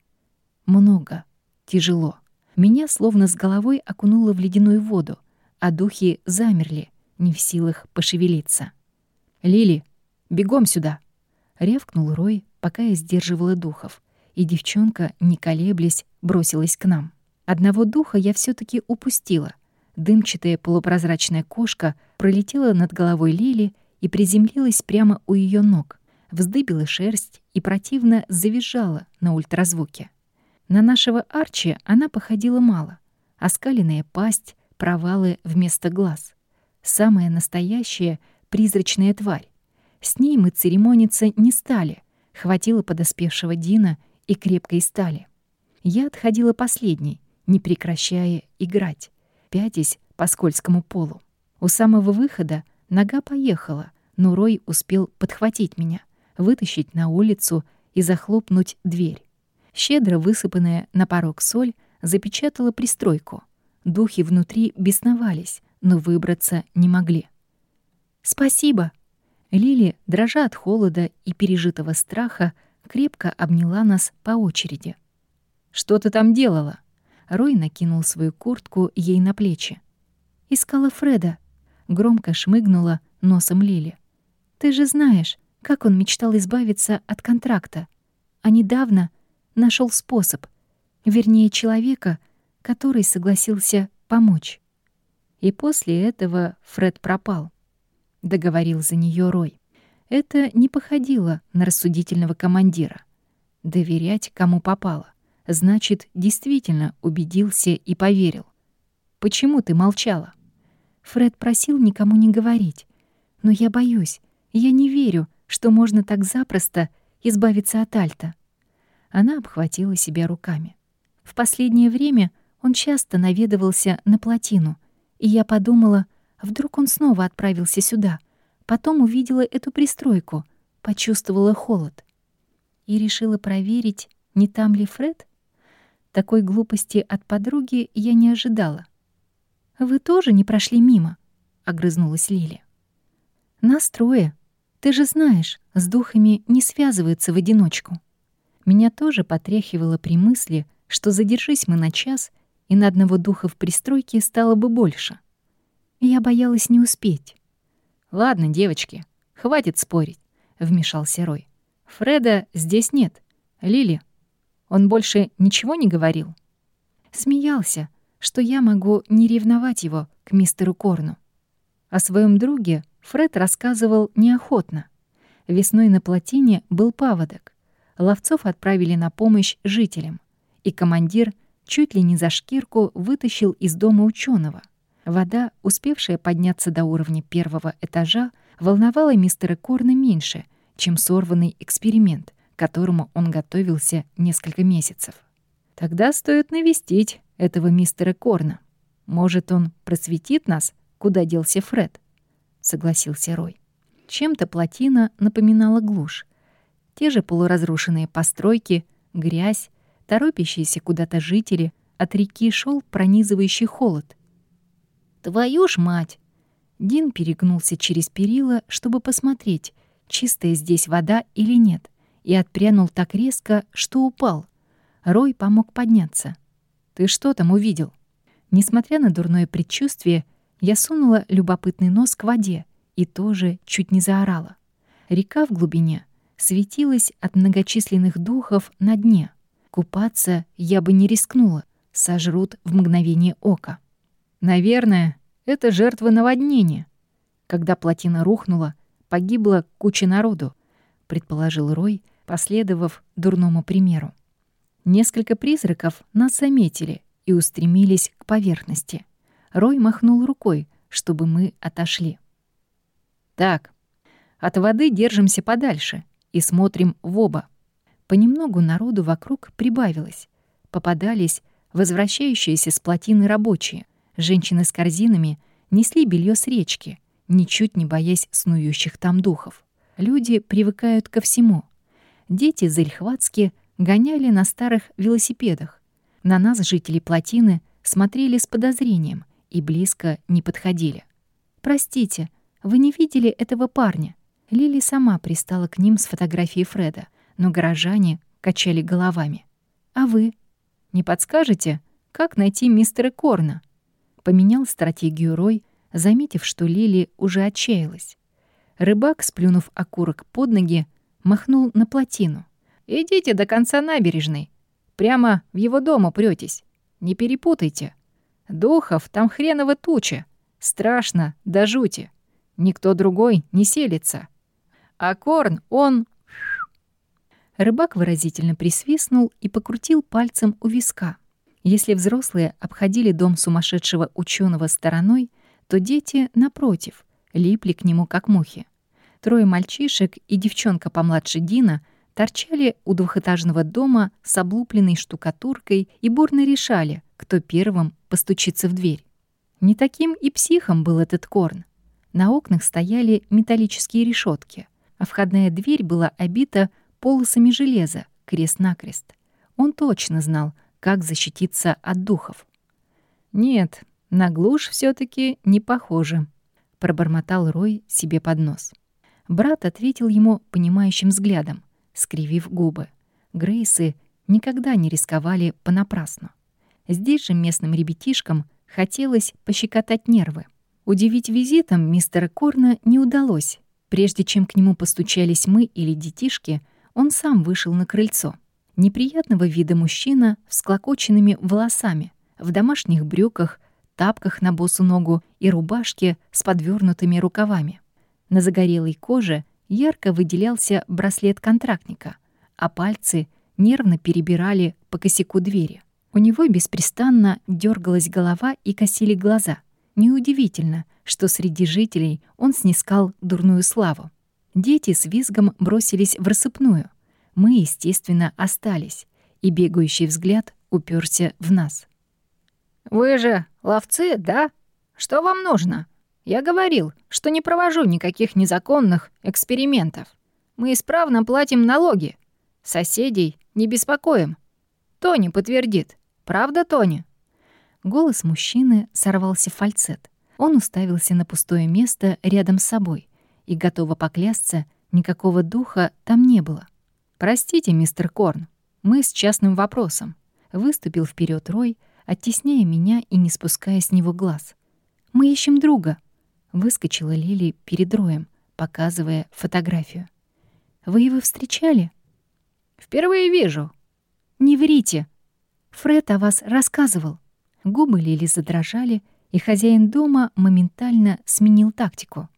Много. Тяжело. Меня словно с головой окунуло в ледяную воду, а духи замерли, не в силах пошевелиться. «Лили, бегом сюда!» — рявкнул Рой, пока я сдерживала духов, и девчонка, не колеблясь, бросилась к нам. Одного духа я все таки упустила. Дымчатая полупрозрачная кошка пролетела над головой Лили и приземлилась прямо у ее ног, вздыбила шерсть и противно завизжала на ультразвуке. На нашего Арчи она походила мало. Оскаленная пасть, провалы вместо глаз. Самая настоящая призрачная тварь. С ней мы церемониться не стали. Хватило подоспевшего Дина и крепкой стали. Я отходила последней, не прекращая играть, пятясь по скользкому полу. У самого выхода нога поехала, но Рой успел подхватить меня, вытащить на улицу и захлопнуть дверь. Щедро высыпанная на порог соль запечатала пристройку. Духи внутри бесновались, но выбраться не могли. «Спасибо!» Лили, дрожа от холода и пережитого страха, крепко обняла нас по очереди. «Что ты там делала?» Рой накинул свою куртку ей на плечи. «Искала Фреда», — громко шмыгнула носом Лили. «Ты же знаешь, как он мечтал избавиться от контракта, а недавно нашел способ, вернее, человека, который согласился помочь. И после этого Фред пропал», — договорил за нее Рой. Это не походило на рассудительного командира. Доверять кому попало. Значит, действительно убедился и поверил. «Почему ты молчала?» Фред просил никому не говорить. Но я боюсь, я не верю, что можно так запросто избавиться от Альта. Она обхватила себя руками. В последнее время он часто наведывался на плотину, и я подумала, вдруг он снова отправился сюда. Потом увидела эту пристройку, почувствовала холод. И решила проверить, не там ли Фред? Такой глупости от подруги я не ожидала. «Вы тоже не прошли мимо?» — огрызнулась Лили. «Нас трое. Ты же знаешь, с духами не связываются в одиночку». Меня тоже потряхивало при мысли, что задержись мы на час, и на одного духа в пристройке стало бы больше. Я боялась не успеть. «Ладно, девочки, хватит спорить», — вмешался Рой. «Фреда здесь нет. Лили, он больше ничего не говорил?» Смеялся, что я могу не ревновать его к мистеру Корну. О своем друге Фред рассказывал неохотно. Весной на плотине был паводок. Ловцов отправили на помощь жителям, и командир чуть ли не за шкирку вытащил из дома ученого. Вода, успевшая подняться до уровня первого этажа, волновала мистера Корна меньше, чем сорванный эксперимент, к которому он готовился несколько месяцев. «Тогда стоит навестить этого мистера Корна. Может, он просветит нас, куда делся Фред?» — согласился Рой. Чем-то плотина напоминала глушь. Те же полуразрушенные постройки, грязь, торопящиеся куда-то жители, от реки шел пронизывающий холод. «Твою ж мать!» Дин перегнулся через перила, чтобы посмотреть, чистая здесь вода или нет, и отпрянул так резко, что упал. Рой помог подняться. «Ты что там увидел?» Несмотря на дурное предчувствие, я сунула любопытный нос к воде и тоже чуть не заорала. Река в глубине светилась от многочисленных духов на дне. Купаться я бы не рискнула, сожрут в мгновение ока. «Наверное, это жертва наводнения. Когда плотина рухнула, погибла куча народу», — предположил Рой, последовав дурному примеру. Несколько призраков нас заметили и устремились к поверхности. Рой махнул рукой, чтобы мы отошли. «Так, от воды держимся подальше и смотрим в оба». Понемногу народу вокруг прибавилось. Попадались возвращающиеся с плотины рабочие. Женщины с корзинами несли белье с речки, ничуть не боясь снующих там духов. Люди привыкают ко всему. Дети зельхватски гоняли на старых велосипедах. На нас жители плотины смотрели с подозрением и близко не подходили. «Простите, вы не видели этого парня?» Лили сама пристала к ним с фотографией Фреда, но горожане качали головами. «А вы? Не подскажете, как найти мистера Корна?» Поменял стратегию Рой, заметив, что Лили уже отчаялась. Рыбак, сплюнув окурок под ноги, махнул на плотину. «Идите до конца набережной. Прямо в его дом упрётесь. Не перепутайте. Духов там хреново туча. Страшно до жути. Никто другой не селится. А Корн, он...» Рыбак выразительно присвистнул и покрутил пальцем у виска. Если взрослые обходили дом сумасшедшего ученого стороной, то дети, напротив, липли к нему как мухи. Трое мальчишек и девчонка помладше Дина торчали у двухэтажного дома с облупленной штукатуркой и бурно решали, кто первым постучится в дверь. Не таким и психом был этот Корн. На окнах стояли металлические решетки, а входная дверь была обита полосами железа, крест-накрест. Он точно знал, как защититься от духов. «Нет, на глушь все таки не похоже», — пробормотал Рой себе под нос. Брат ответил ему понимающим взглядом, скривив губы. Грейсы никогда не рисковали понапрасну. Здесь же местным ребятишкам хотелось пощекотать нервы. Удивить визитом мистера Корна не удалось. Прежде чем к нему постучались мы или детишки, он сам вышел на крыльцо. Неприятного вида мужчина с всклокоченными волосами, в домашних брюках, тапках на босу ногу и рубашке с подвернутыми рукавами. На загорелой коже ярко выделялся браслет контрактника, а пальцы нервно перебирали по косяку двери. У него беспрестанно дергалась голова и косили глаза. Неудивительно, что среди жителей он снискал дурную славу. Дети с визгом бросились в рассыпную. Мы, естественно, остались, и бегающий взгляд уперся в нас. «Вы же ловцы, да? Что вам нужно? Я говорил, что не провожу никаких незаконных экспериментов. Мы исправно платим налоги. Соседей не беспокоим. Тони подтвердит. Правда, Тони?» Голос мужчины сорвался в фальцет. Он уставился на пустое место рядом с собой, и, готово поклясться, никакого духа там не было. «Простите, мистер Корн, мы с частным вопросом», — выступил вперед Рой, оттесняя меня и не спуская с него глаз. «Мы ищем друга», — выскочила Лили перед Роем, показывая фотографию. «Вы его встречали?» «Впервые вижу». «Не врите. Фред о вас рассказывал». Губы Лили задрожали, и хозяин дома моментально сменил тактику.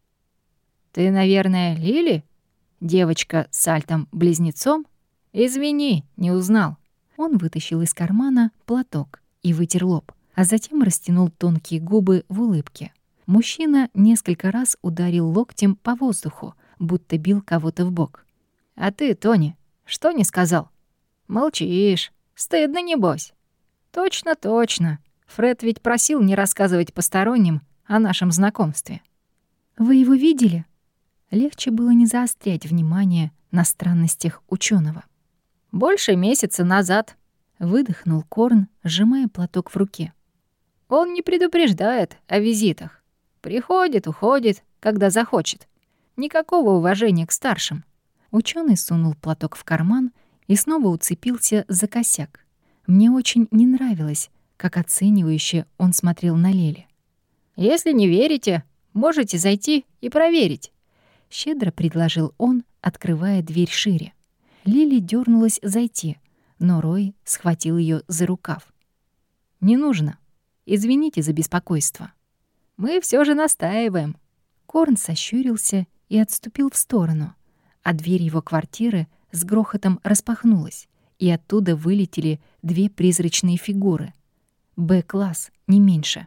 «Ты, наверное, Лили? Девочка с Альтом-близнецом? Извини, не узнал». Он вытащил из кармана платок и вытер лоб, а затем растянул тонкие губы в улыбке. Мужчина несколько раз ударил локтем по воздуху, будто бил кого-то в бок. «А ты, Тони, что не сказал? Молчишь. Стыдно, небось?» «Точно, точно. Фред ведь просил не рассказывать посторонним о нашем знакомстве». «Вы его видели?» Легче было не заострять внимание на странностях ученого. «Больше месяца назад», — выдохнул Корн, сжимая платок в руке. «Он не предупреждает о визитах. Приходит, уходит, когда захочет. Никакого уважения к старшим». Ученый сунул платок в карман и снова уцепился за косяк. Мне очень не нравилось, как оценивающе он смотрел на Лели. «Если не верите, можете зайти и проверить», — щедро предложил он, открывая дверь шире. Лили дернулась зайти, но Рой схватил ее за рукав. «Не нужно. Извините за беспокойство». «Мы все же настаиваем». Корн сощурился и отступил в сторону, а дверь его квартиры с грохотом распахнулась, и оттуда вылетели две призрачные фигуры. Б-класс, не меньше.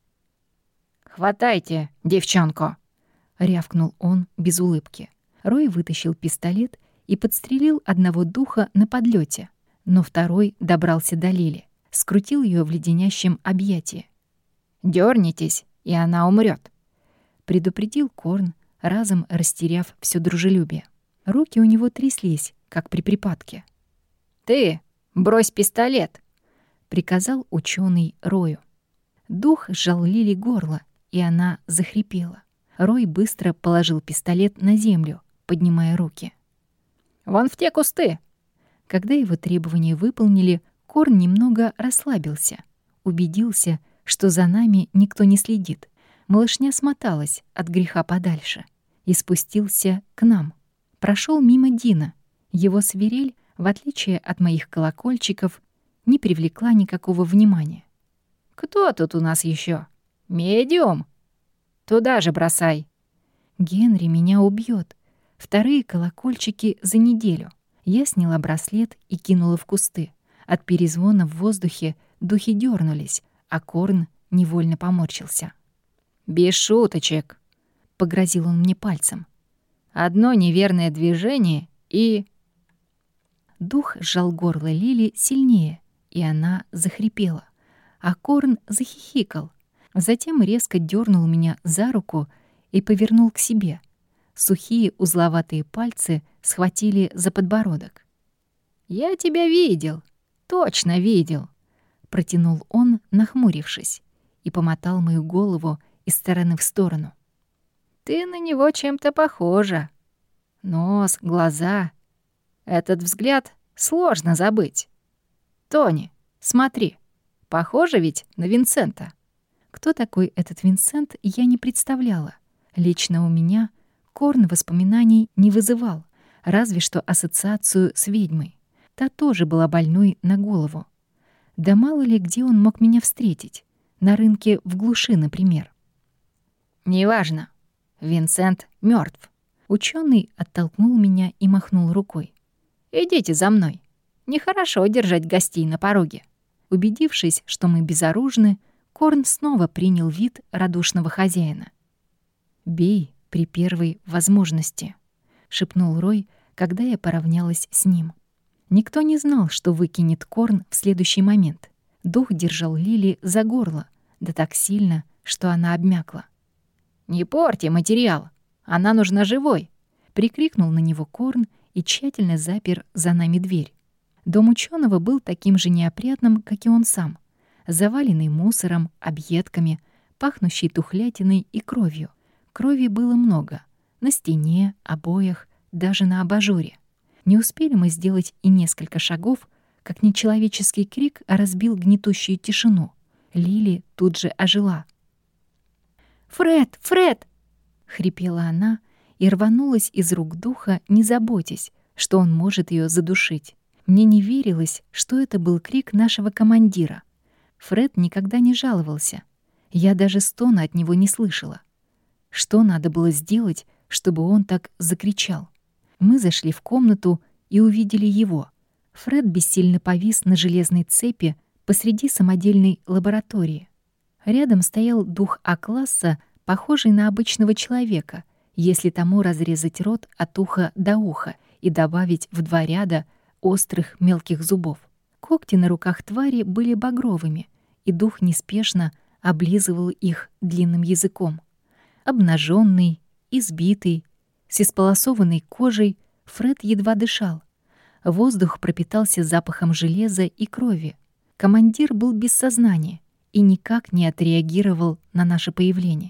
«Хватайте, девчонку!» — рявкнул он без улыбки. Рой вытащил пистолет и подстрелил одного духа на подлете, но второй добрался до Лили, скрутил ее в леденящем объятии. «Дёрнитесь, и она умрет, предупредил Корн, разом растеряв все дружелюбие. Руки у него тряслись, как при припадке. «Ты брось пистолет!» — приказал ученый Рою. Дух сжал Лили горло, и она захрипела. Рой быстро положил пистолет на землю, поднимая руки. «Вон в те кусты!» Когда его требования выполнили, Корн немного расслабился, убедился, что за нами никто не следит. Малышня смоталась от греха подальше и спустился к нам. Прошел мимо Дина. Его свирель, в отличие от моих колокольчиков, не привлекла никакого внимания. «Кто тут у нас еще? Медиум? Туда же бросай!» Генри меня убьет. Вторые колокольчики за неделю. Я сняла браслет и кинула в кусты. От перезвона в воздухе духи дернулись, а Корн невольно поморщился. «Без шуточек», — погрозил он мне пальцем. «Одно неверное движение и...» Дух сжал горло Лили сильнее, и она захрипела, а Корн захихикал. Затем резко дернул меня за руку и повернул к себе. Сухие узловатые пальцы схватили за подбородок. «Я тебя видел, точно видел», — протянул он, нахмурившись, и помотал мою голову из стороны в сторону. «Ты на него чем-то похожа. Нос, глаза. Этот взгляд сложно забыть. Тони, смотри, похоже ведь на Винсента». Кто такой этот Винсент, я не представляла. Лично у меня Корн воспоминаний не вызывал, разве что ассоциацию с ведьмой. Та тоже была больной на голову. Да мало ли где он мог меня встретить. На рынке в глуши, например. «Неважно. Винсент мертв. Ученый оттолкнул меня и махнул рукой. «Идите за мной. Нехорошо держать гостей на пороге». Убедившись, что мы безоружны, Корн снова принял вид радушного хозяина. «Бей при первой возможности», — шепнул Рой, когда я поравнялась с ним. Никто не знал, что выкинет Корн в следующий момент. Дух держал Лили за горло, да так сильно, что она обмякла. «Не порти материал, она нужна живой», — прикрикнул на него Корн и тщательно запер за нами дверь. Дом ученого был таким же неопрятным, как и он сам, заваленный мусором, объедками, пахнущий тухлятиной и кровью. Крови было много — на стене, обоях, даже на абажуре. Не успели мы сделать и несколько шагов, как нечеловеческий крик разбил гнетущую тишину. Лили тут же ожила. «Фред! Фред!» — хрипела она и рванулась из рук духа, не заботясь, что он может ее задушить. Мне не верилось, что это был крик нашего командира. Фред никогда не жаловался. Я даже стона от него не слышала. Что надо было сделать, чтобы он так закричал? Мы зашли в комнату и увидели его. Фред бессильно повис на железной цепи посреди самодельной лаборатории. Рядом стоял дух А-класса, похожий на обычного человека, если тому разрезать рот от уха до уха и добавить в два ряда острых мелких зубов. Когти на руках твари были багровыми, и дух неспешно облизывал их длинным языком. Обнаженный, избитый, с исполосованной кожей, Фред едва дышал. Воздух пропитался запахом железа и крови. Командир был без сознания и никак не отреагировал на наше появление.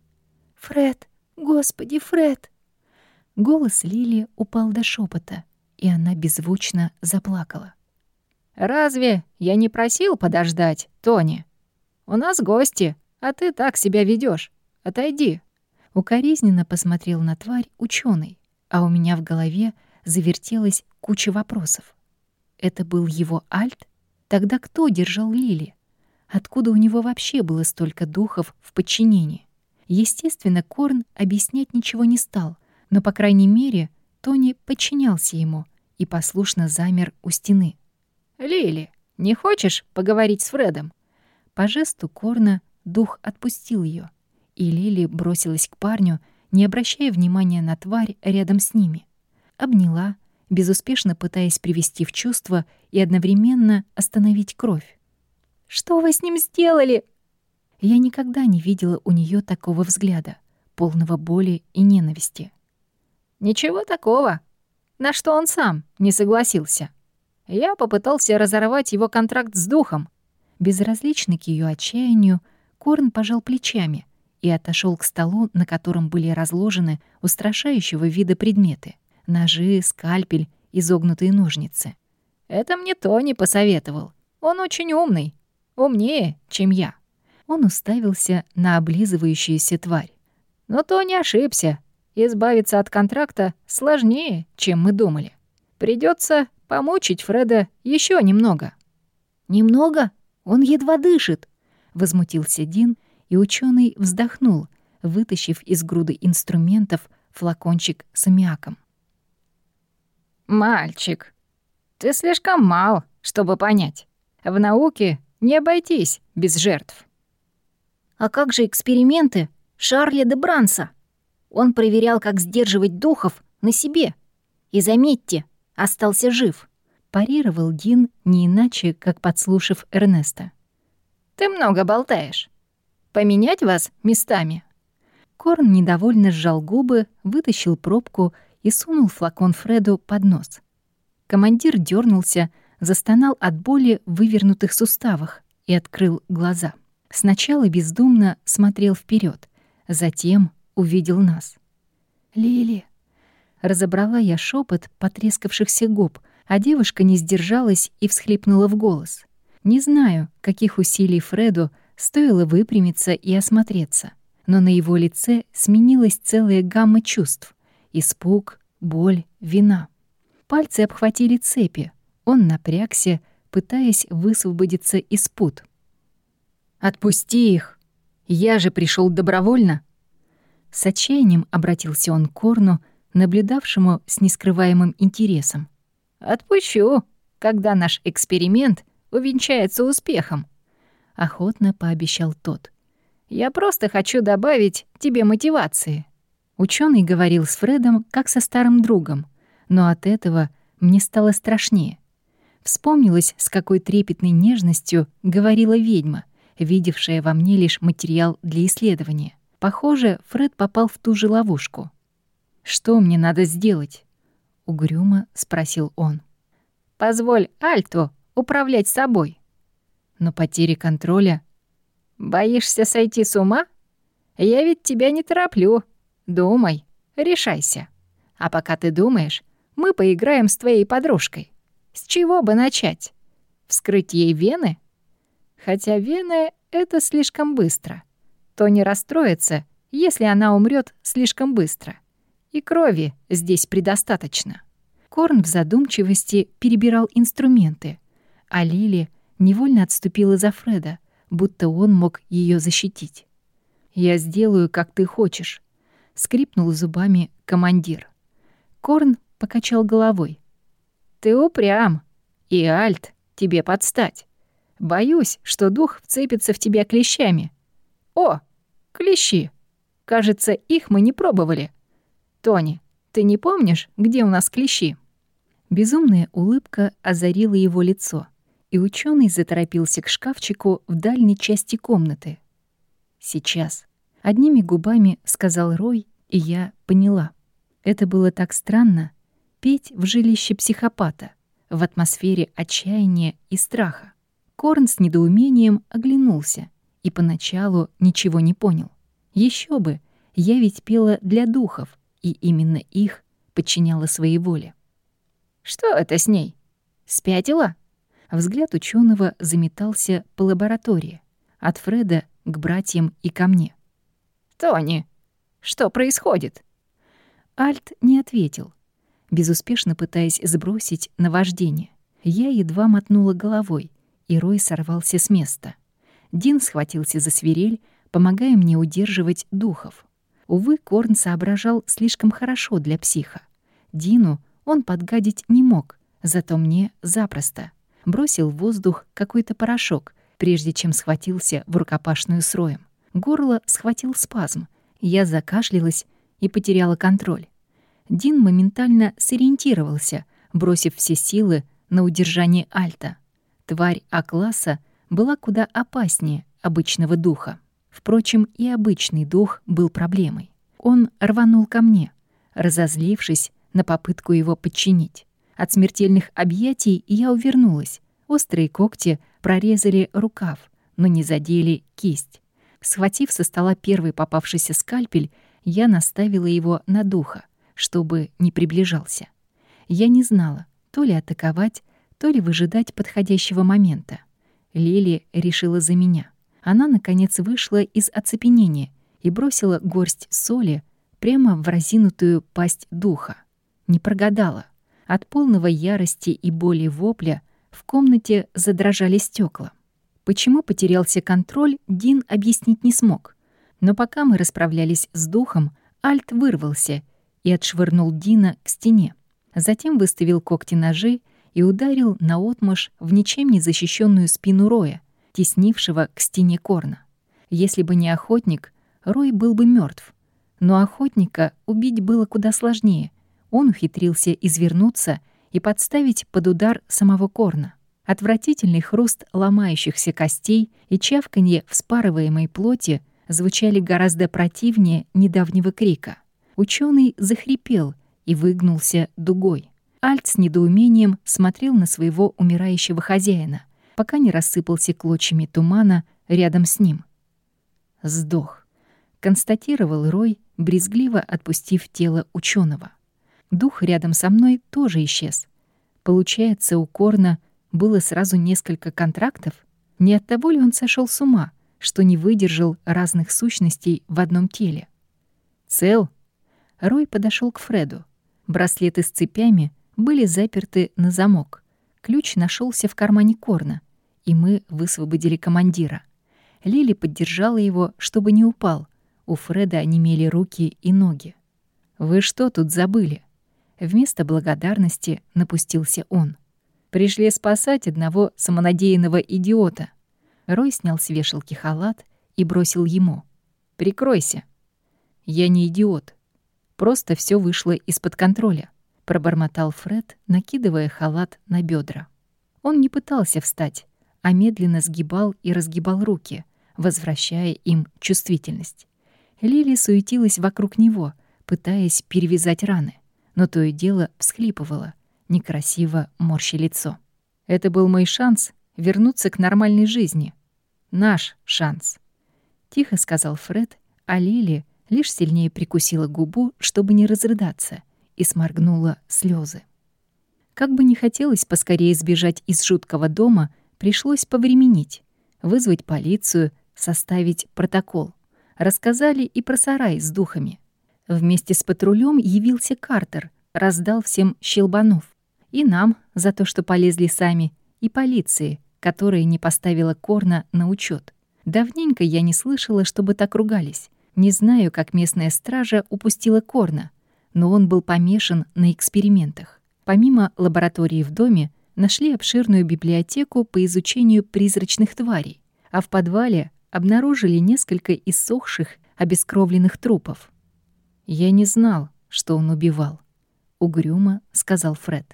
«Фред! Господи, Фред!» Голос Лили упал до шепота, и она беззвучно заплакала. «Разве я не просил подождать, Тони? У нас гости, а ты так себя ведешь. Отойди». Укоризненно посмотрел на тварь ученый, а у меня в голове завертелась куча вопросов. Это был его альт? Тогда кто держал Лили? Откуда у него вообще было столько духов в подчинении? Естественно, Корн объяснять ничего не стал, но, по крайней мере, Тони подчинялся ему и послушно замер у стены. «Лили, не хочешь поговорить с Фредом?» По жесту Корна дух отпустил ее, и Лили бросилась к парню, не обращая внимания на тварь рядом с ними. Обняла, безуспешно пытаясь привести в чувство и одновременно остановить кровь. «Что вы с ним сделали?» Я никогда не видела у нее такого взгляда, полного боли и ненависти. «Ничего такого, на что он сам не согласился. Я попытался разорвать его контракт с духом». Безразличный к ее отчаянию, Корн пожал плечами и отошел к столу, на котором были разложены устрашающего вида предметы — ножи, скальпель, изогнутые ножницы. «Это мне Тони посоветовал. Он очень умный, умнее, чем я». Он уставился на облизывающуюся тварь. «Но Тони ошибся. Избавиться от контракта сложнее, чем мы думали. Придется помучить Фреда еще немного». «Немного? Он едва дышит», — возмутился Дин, и ученый вздохнул, вытащив из груды инструментов флакончик с аммиаком. «Мальчик, ты слишком мал, чтобы понять. В науке не обойтись без жертв». А как же эксперименты Шарля де Бранса? Он проверял, как сдерживать духов на себе. И, заметьте, остался жив. Парировал Дин, не иначе, как подслушав Эрнеста. «Ты много болтаешь. Поменять вас местами?» Корн недовольно сжал губы, вытащил пробку и сунул флакон Фреду под нос. Командир дернулся, застонал от боли в вывернутых суставах и открыл глаза. Сначала бездумно смотрел вперед, затем увидел нас. «Лили!» Разобрала я шепот потрескавшихся губ, а девушка не сдержалась и всхлипнула в голос. Не знаю, каких усилий Фреду стоило выпрямиться и осмотреться, но на его лице сменилась целая гамма чувств — испуг, боль, вина. Пальцы обхватили цепи, он напрягся, пытаясь высвободиться из пут. «Отпусти их! Я же пришел добровольно!» С отчаянием обратился он к Корну, наблюдавшему с нескрываемым интересом. «Отпущу, когда наш эксперимент увенчается успехом», — охотно пообещал тот. «Я просто хочу добавить тебе мотивации». Ученый говорил с Фредом как со старым другом, но от этого мне стало страшнее. Вспомнилось, с какой трепетной нежностью говорила ведьма, видевшая во мне лишь материал для исследования. Похоже, Фред попал в ту же ловушку. «Что мне надо сделать?» — угрюмо спросил он. «Позволь Альту управлять собой». «Но потеря контроля...» «Боишься сойти с ума? Я ведь тебя не тороплю. Думай, решайся. А пока ты думаешь, мы поиграем с твоей подружкой. С чего бы начать? Вскрыть ей вены? Хотя вены — это слишком быстро. Тони расстроится, если она умрет слишком быстро. И крови здесь предостаточно». Корн в задумчивости перебирал инструменты, а Лили невольно отступила за Фреда, будто он мог ее защитить. «Я сделаю, как ты хочешь», — скрипнул зубами командир. Корн покачал головой. «Ты упрям, и Альт тебе подстать. Боюсь, что дух вцепится в тебя клещами. О, клещи! Кажется, их мы не пробовали. Тони, ты не помнишь, где у нас клещи?» Безумная улыбка озарила его лицо, и ученый заторопился к шкафчику в дальней части комнаты. «Сейчас», — одними губами сказал Рой, и я поняла. Это было так странно — петь в жилище психопата, в атмосфере отчаяния и страха. Корн с недоумением оглянулся и поначалу ничего не понял. Еще бы, я ведь пела для духов, и именно их подчиняла своей воле. «Что это с ней? Спятила?» Взгляд ученого заметался по лаборатории, от Фреда к братьям и ко мне. «Тони, что происходит?» Альт не ответил, безуспешно пытаясь сбросить наваждение. Я едва мотнула головой, и Рой сорвался с места. Дин схватился за свирель, помогая мне удерживать духов. Увы, Корн соображал слишком хорошо для психа. Дину он подгадить не мог, зато мне запросто. Бросил в воздух какой-то порошок, прежде чем схватился в рукопашную с Роем. Горло схватил спазм. Я закашлялась и потеряла контроль. Дин моментально сориентировался, бросив все силы на удержание Альта. Тварь А-класса была куда опаснее обычного духа. Впрочем, и обычный дух был проблемой. Он рванул ко мне, разозлившись на попытку его подчинить. От смертельных объятий я увернулась. Острые когти прорезали рукав, но не задели кисть. Схватив со стола первый попавшийся скальпель, я наставила его на духа, чтобы не приближался. Я не знала, то ли атаковать, то ли выжидать подходящего момента. Лили решила за меня. Она, наконец, вышла из оцепенения и бросила горсть соли прямо в разинутую пасть духа. Не прогадала. От полного ярости и боли вопля в комнате задрожали стекла. Почему потерялся контроль, Дин объяснить не смог. Но пока мы расправлялись с духом, Альт вырвался и отшвырнул Дина к стене. Затем выставил когти-ножи и ударил наотмашь в ничем не защищенную спину Роя, теснившего к стене Корна. Если бы не охотник, Рой был бы мертв. Но охотника убить было куда сложнее. Он ухитрился извернуться и подставить под удар самого Корна. Отвратительный хруст ломающихся костей и чавканье вспарываемой плоти звучали гораздо противнее недавнего крика. Ученый захрипел и выгнулся дугой. Альт с недоумением смотрел на своего умирающего хозяина, пока не рассыпался клочьями тумана рядом с ним. «Сдох», — констатировал Рой, брезгливо отпустив тело ученого. Дух рядом со мной тоже исчез. Получается, у Корна было сразу несколько контрактов? Не от того ли он сошел с ума, что не выдержал разных сущностей в одном теле? «Цел?» Рой подошел к Фреду. Браслеты с цепями были заперты на замок. Ключ нашелся в кармане Корна, и мы высвободили командира. Лили поддержала его, чтобы не упал. У Фреда онемели руки и ноги. «Вы что тут забыли?» Вместо благодарности напустился он. «Пришли спасать одного самонадеянного идиота». Рой снял с вешалки халат и бросил ему. «Прикройся». «Я не идиот. Просто все вышло из-под контроля», — пробормотал Фред, накидывая халат на бедра. Он не пытался встать, а медленно сгибал и разгибал руки, возвращая им чувствительность. Лили суетилась вокруг него, пытаясь перевязать раны, но то и дело всхлипывала, некрасиво морща лицо. «Это был мой шанс вернуться к нормальной жизни. Наш шанс», — тихо сказал Фред, а Лили лишь сильнее прикусила губу, чтобы не разрыдаться, и сморгнула слезы. Как бы не хотелось поскорее сбежать из жуткого дома, пришлось повременить, вызвать полицию, составить протокол. Рассказали и про сарай с духами. Вместе с патрулем явился Картер, раздал всем щелбанов. И нам за то, что полезли сами, и полиции, которая не поставила Корна на учет. Давненько я не слышала, чтобы так ругались. Не знаю, как местная стража упустила Корна, но он был помешан на экспериментах. Помимо лаборатории в доме, нашли обширную библиотеку по изучению призрачных тварей, а в подвале обнаружили несколько иссохших, обескровленных трупов. «Я не знал, что он убивал», — угрюмо сказал Фред.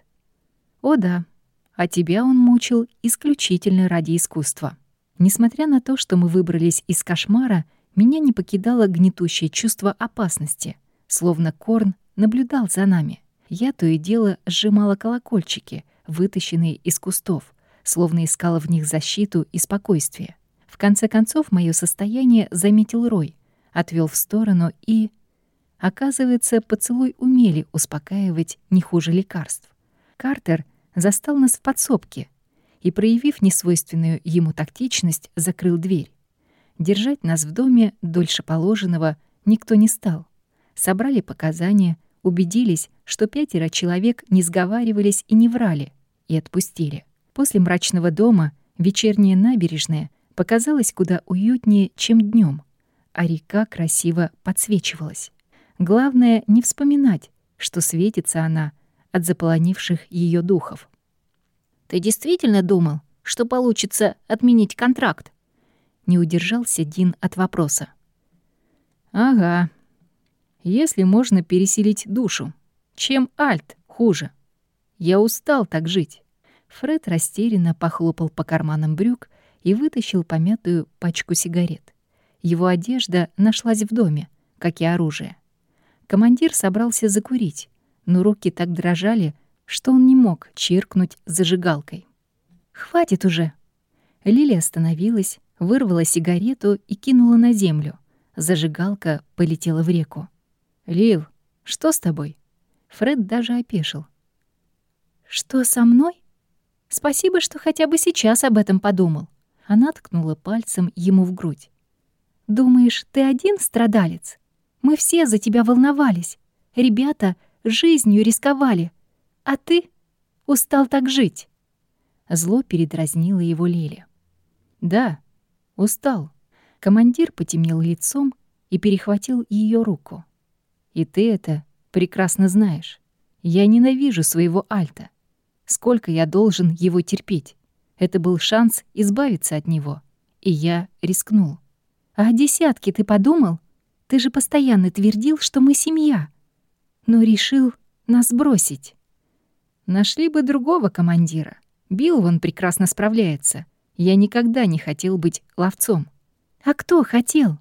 «О да, а тебя он мучил исключительно ради искусства». Несмотря на то, что мы выбрались из кошмара, меня не покидало гнетущее чувство опасности, словно Корн наблюдал за нами. Я то и дело сжимала колокольчики, вытащенные из кустов, словно искала в них защиту и спокойствие. В конце концов, моё состояние заметил Рой, отвёл в сторону и... Оказывается, поцелуй умели успокаивать не хуже лекарств. Картер застал нас в подсобке и, проявив несвойственную ему тактичность, закрыл дверь. Держать нас в доме дольше положенного никто не стал. Собрали показания, убедились, что пятеро человек не сговаривались и не врали, и отпустили. После мрачного дома вечерняя набережная показалась куда уютнее, чем днем, а река красиво подсвечивалась. Главное — не вспоминать, что светится она от заполонивших ее духов. «Ты действительно думал, что получится отменить контракт?» Не удержался Дин от вопроса. «Ага. Если можно переселить душу, чем Альт хуже? Я устал так жить». Фред растерянно похлопал по карманам брюк и вытащил помятую пачку сигарет. Его одежда нашлась в доме, как и оружие. Командир собрался закурить, но руки так дрожали, что он не мог чиркнуть зажигалкой. «Хватит уже!» Лили остановилась, вырвала сигарету и кинула на землю. Зажигалка полетела в реку. «Лил, что с тобой?» Фред даже опешил. «Что со мной? Спасибо, что хотя бы сейчас об этом подумал». Она ткнула пальцем ему в грудь. «Думаешь, ты один страдалец? Мы все за тебя волновались. Ребята жизнью рисковали. А ты устал так жить». Зло передразнило его Лили. «Да, устал». Командир потемнел лицом и перехватил ее руку. «И ты это прекрасно знаешь. Я ненавижу своего Альта. Сколько я должен его терпеть? Это был шанс избавиться от него. И я рискнул. А о десятке ты подумал? Ты же постоянно твердил, что мы семья. Но решил нас бросить. Нашли бы другого командира. Билл вон прекрасно справляется. Я никогда не хотел быть ловцом. А кто хотел?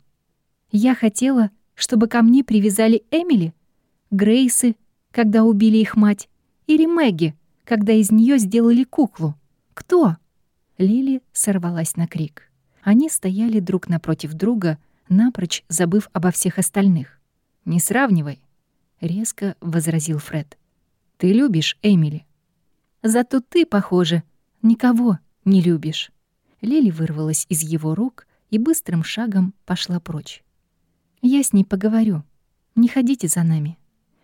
Я хотела, чтобы ко мне привязали Эмили, Грейсы, когда убили их мать, или Мэгги, когда из нее сделали куклу. Кто? Лили сорвалась на крик. Они стояли друг напротив друга, напрочь забыв обо всех остальных. «Не сравнивай», — резко возразил Фред. «Ты любишь Эмили». «Зато ты, похоже, никого не любишь». Лили вырвалась из его рук и быстрым шагом пошла прочь. «Я с ней поговорю. Не ходите за нами».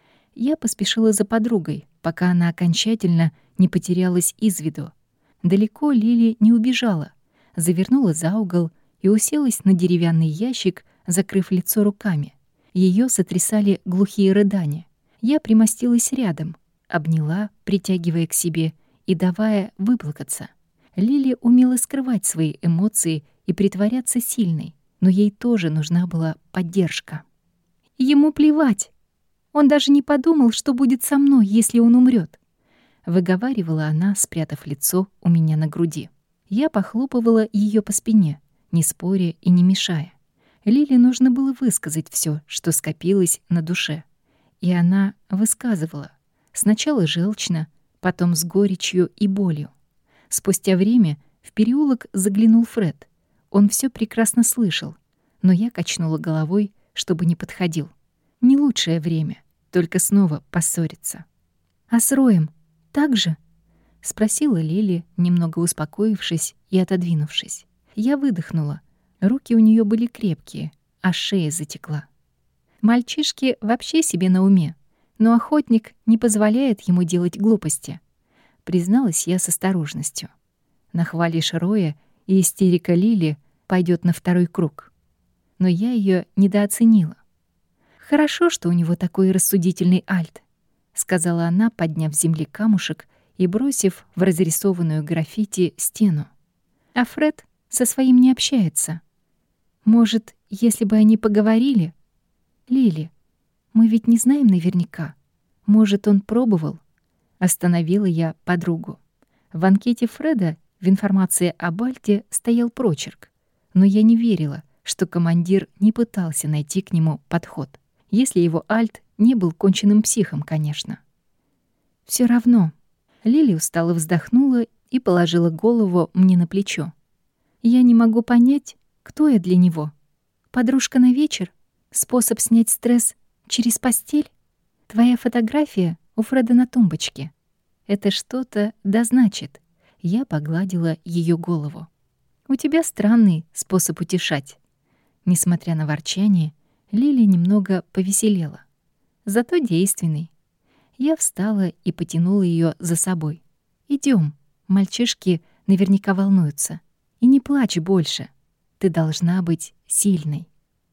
Я поспешила за подругой, пока она окончательно не потерялась из виду. Далеко Лили не убежала, завернула за угол и уселась на деревянный ящик, закрыв лицо руками. Ее сотрясали глухие рыдания. Я примостилась рядом, обняла, притягивая к себе и давая выплакаться. Лили умела скрывать свои эмоции и притворяться сильной, но ей тоже нужна была поддержка. «Ему плевать. Он даже не подумал, что будет со мной, если он умрет. Выговаривала она, спрятав лицо у меня на груди. Я похлопывала ее по спине, не споря и не мешая. Лиле нужно было высказать все, что скопилось на душе. И она высказывала. Сначала желчно, потом с горечью и болью. Спустя время в переулок заглянул Фред. Он все прекрасно слышал, но я качнула головой, чтобы не подходил. Не лучшее время, только снова поссориться. «А с Роем так же?» — спросила Лили, немного успокоившись и отодвинувшись. Я выдохнула. Руки у нее были крепкие, а шея затекла. Мальчишки вообще себе на уме, но охотник не позволяет ему делать глупости. Призналась я с осторожностью. Нахвалишь Роя, и истерика Лили пойдет на второй круг. Но я ее недооценила. «Хорошо, что у него такой рассудительный Альт», — сказала она, подняв с земли камушек и бросив в разрисованную граффити стену. «А Фред со своим не общается. Может, если бы они поговорили? Лили, мы ведь не знаем наверняка. Может, он пробовал?» Остановила я подругу. В анкете Фреда в информации об Альте стоял прочерк, но я не верила, что командир не пытался найти к нему подход. Если его Альт не был конченным психом, конечно. Все равно. Лили устало вздохнула и положила голову мне на плечо. Я не могу понять, кто я для него. Подружка на вечер? Способ снять стресс через постель? Твоя фотография у Фреда на тумбочке. Это что-то да значит. Я погладила ее голову. У тебя странный способ утешать. Несмотря на ворчание, Лили немного повеселела. Зато действенный. Я встала и потянула ее за собой. Идем, мальчишки наверняка волнуются. И не плачь больше. Ты должна быть сильной.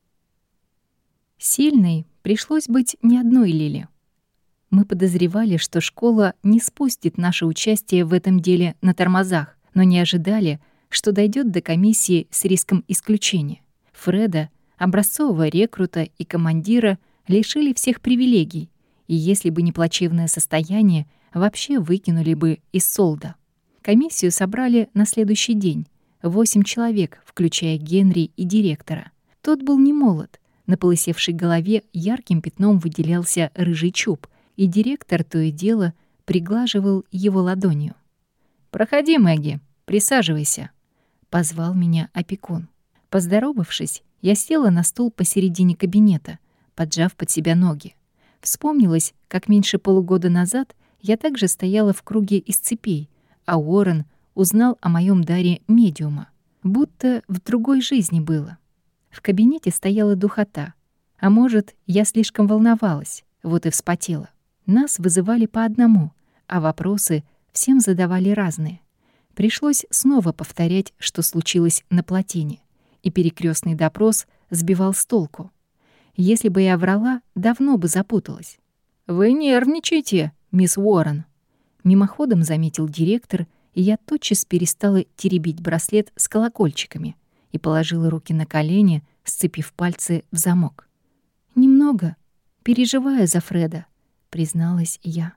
Сильной пришлось быть не одной Лили. Мы подозревали, что школа не спустит наше участие в этом деле на тормозах, но не ожидали, что дойдет до комиссии с риском исключения. Фреда, образцового рекрута и командира, лишили всех привилегий, и если бы не плачевное состояние, вообще выкинули бы из солда. Комиссию собрали на следующий день. Восемь человек, включая Генри и директора. Тот был не молод. На полысевшей голове ярким пятном выделялся рыжий чуб, и директор то и дело приглаживал его ладонью. «Проходи, Мэгги, присаживайся», — позвал меня опекун. Поздоровавшись, я села на стул посередине кабинета, поджав под себя ноги. Вспомнилось, как меньше полугода назад я также стояла в круге из цепей, а Уоррен узнал о моем даре медиума. Будто в другой жизни было. В кабинете стояла духота. А может, я слишком волновалась, вот и вспотела. Нас вызывали по одному, а вопросы всем задавали разные. Пришлось снова повторять, что случилось на плотине, и перекрестный допрос сбивал с толку. Если бы я врала, давно бы запуталась. «Вы нервничаете, мисс Уоррен», — мимоходом заметил директор, и я тотчас перестала теребить браслет с колокольчиками и положила руки на колени, сцепив пальцы в замок. «Немного. Переживаю за Фреда», — призналась я.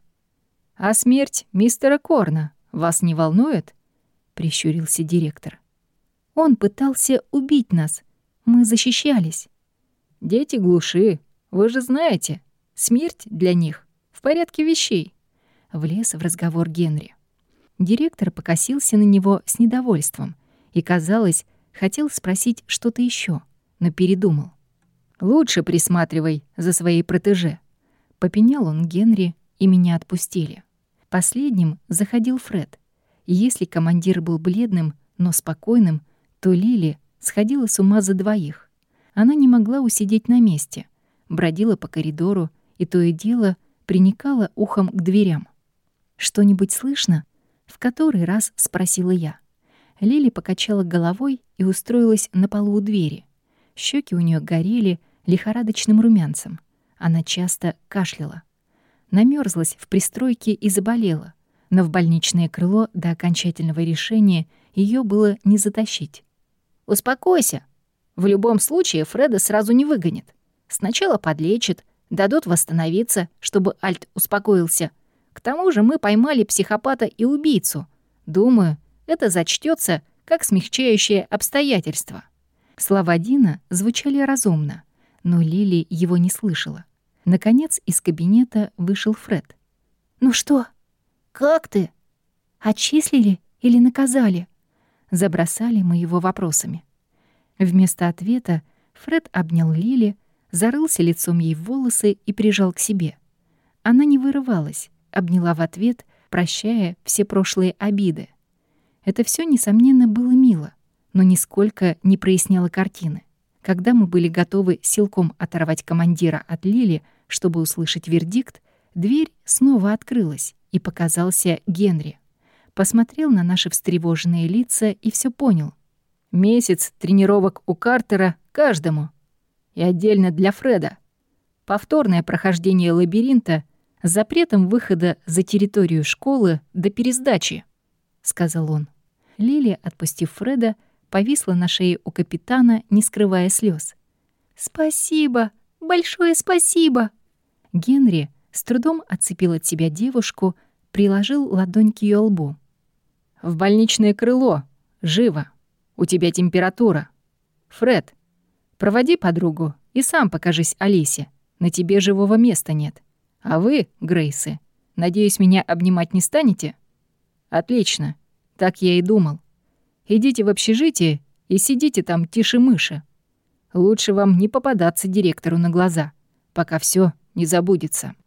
«А смерть мистера Корна вас не волнует?» — прищурился директор. «Он пытался убить нас. Мы защищались». «Дети глуши. Вы же знаете, смерть для них в порядке вещей», — влез в разговор Генри. Директор покосился на него с недовольством и, казалось, хотел спросить что-то еще, но передумал. «Лучше присматривай за своей протеже», — попенял он Генри, и меня отпустили. Последним заходил Фред. И если командир был бледным, но спокойным, то Лили сходила с ума за двоих. Она не могла усидеть на месте, бродила по коридору и то и дело приникала ухом к дверям. «Что-нибудь слышно?» — в который раз спросила я. Лили покачала головой и устроилась на полу у двери. Щеки у нее горели лихорадочным румянцем. Она часто кашляла. Намерзлась в пристройке и заболела, но в больничное крыло до окончательного решения ее было не затащить. «Успокойся. В любом случае Фреда сразу не выгонят. Сначала подлечат, дадут восстановиться, чтобы Альт успокоился. К тому же мы поймали психопата и убийцу. Думаю, это зачтется как смягчающее обстоятельство». Слова Дина звучали разумно, но Лили его не слышала. Наконец из кабинета вышел Фред. «Ну что? Как ты? Отчислили или наказали?» Забросали мы его вопросами. Вместо ответа Фред обнял Лили, зарылся лицом ей в волосы и прижал к себе. Она не вырывалась, обняла в ответ, прощая все прошлые обиды. Это все, несомненно, было мило, но нисколько не проясняло картины. Когда мы были готовы силком оторвать командира от Лили, чтобы услышать вердикт, дверь снова открылась, и показался Генри. Посмотрел на наши встревоженные лица и все понял. «Месяц тренировок у Картера каждому. И отдельно для Фреда. Повторное прохождение лабиринта с запретом выхода за территорию школы до пересдачи», — сказал он. Лили, отпустив Фреда, повисла на шее у капитана, не скрывая слез. «Спасибо! Большое спасибо!» Генри с трудом отцепил от себя девушку, приложил ладонь к ее лбу. «В больничное крыло! Живо! У тебя температура! Фред, проводи подругу и сам покажись Алисе. На тебе живого места нет. А вы, Грейсы, надеюсь, меня обнимать не станете? Отлично, так я и думал. Идите в общежитие и сидите там тише мыши. Лучше вам не попадаться директору на глаза, пока все не забудется».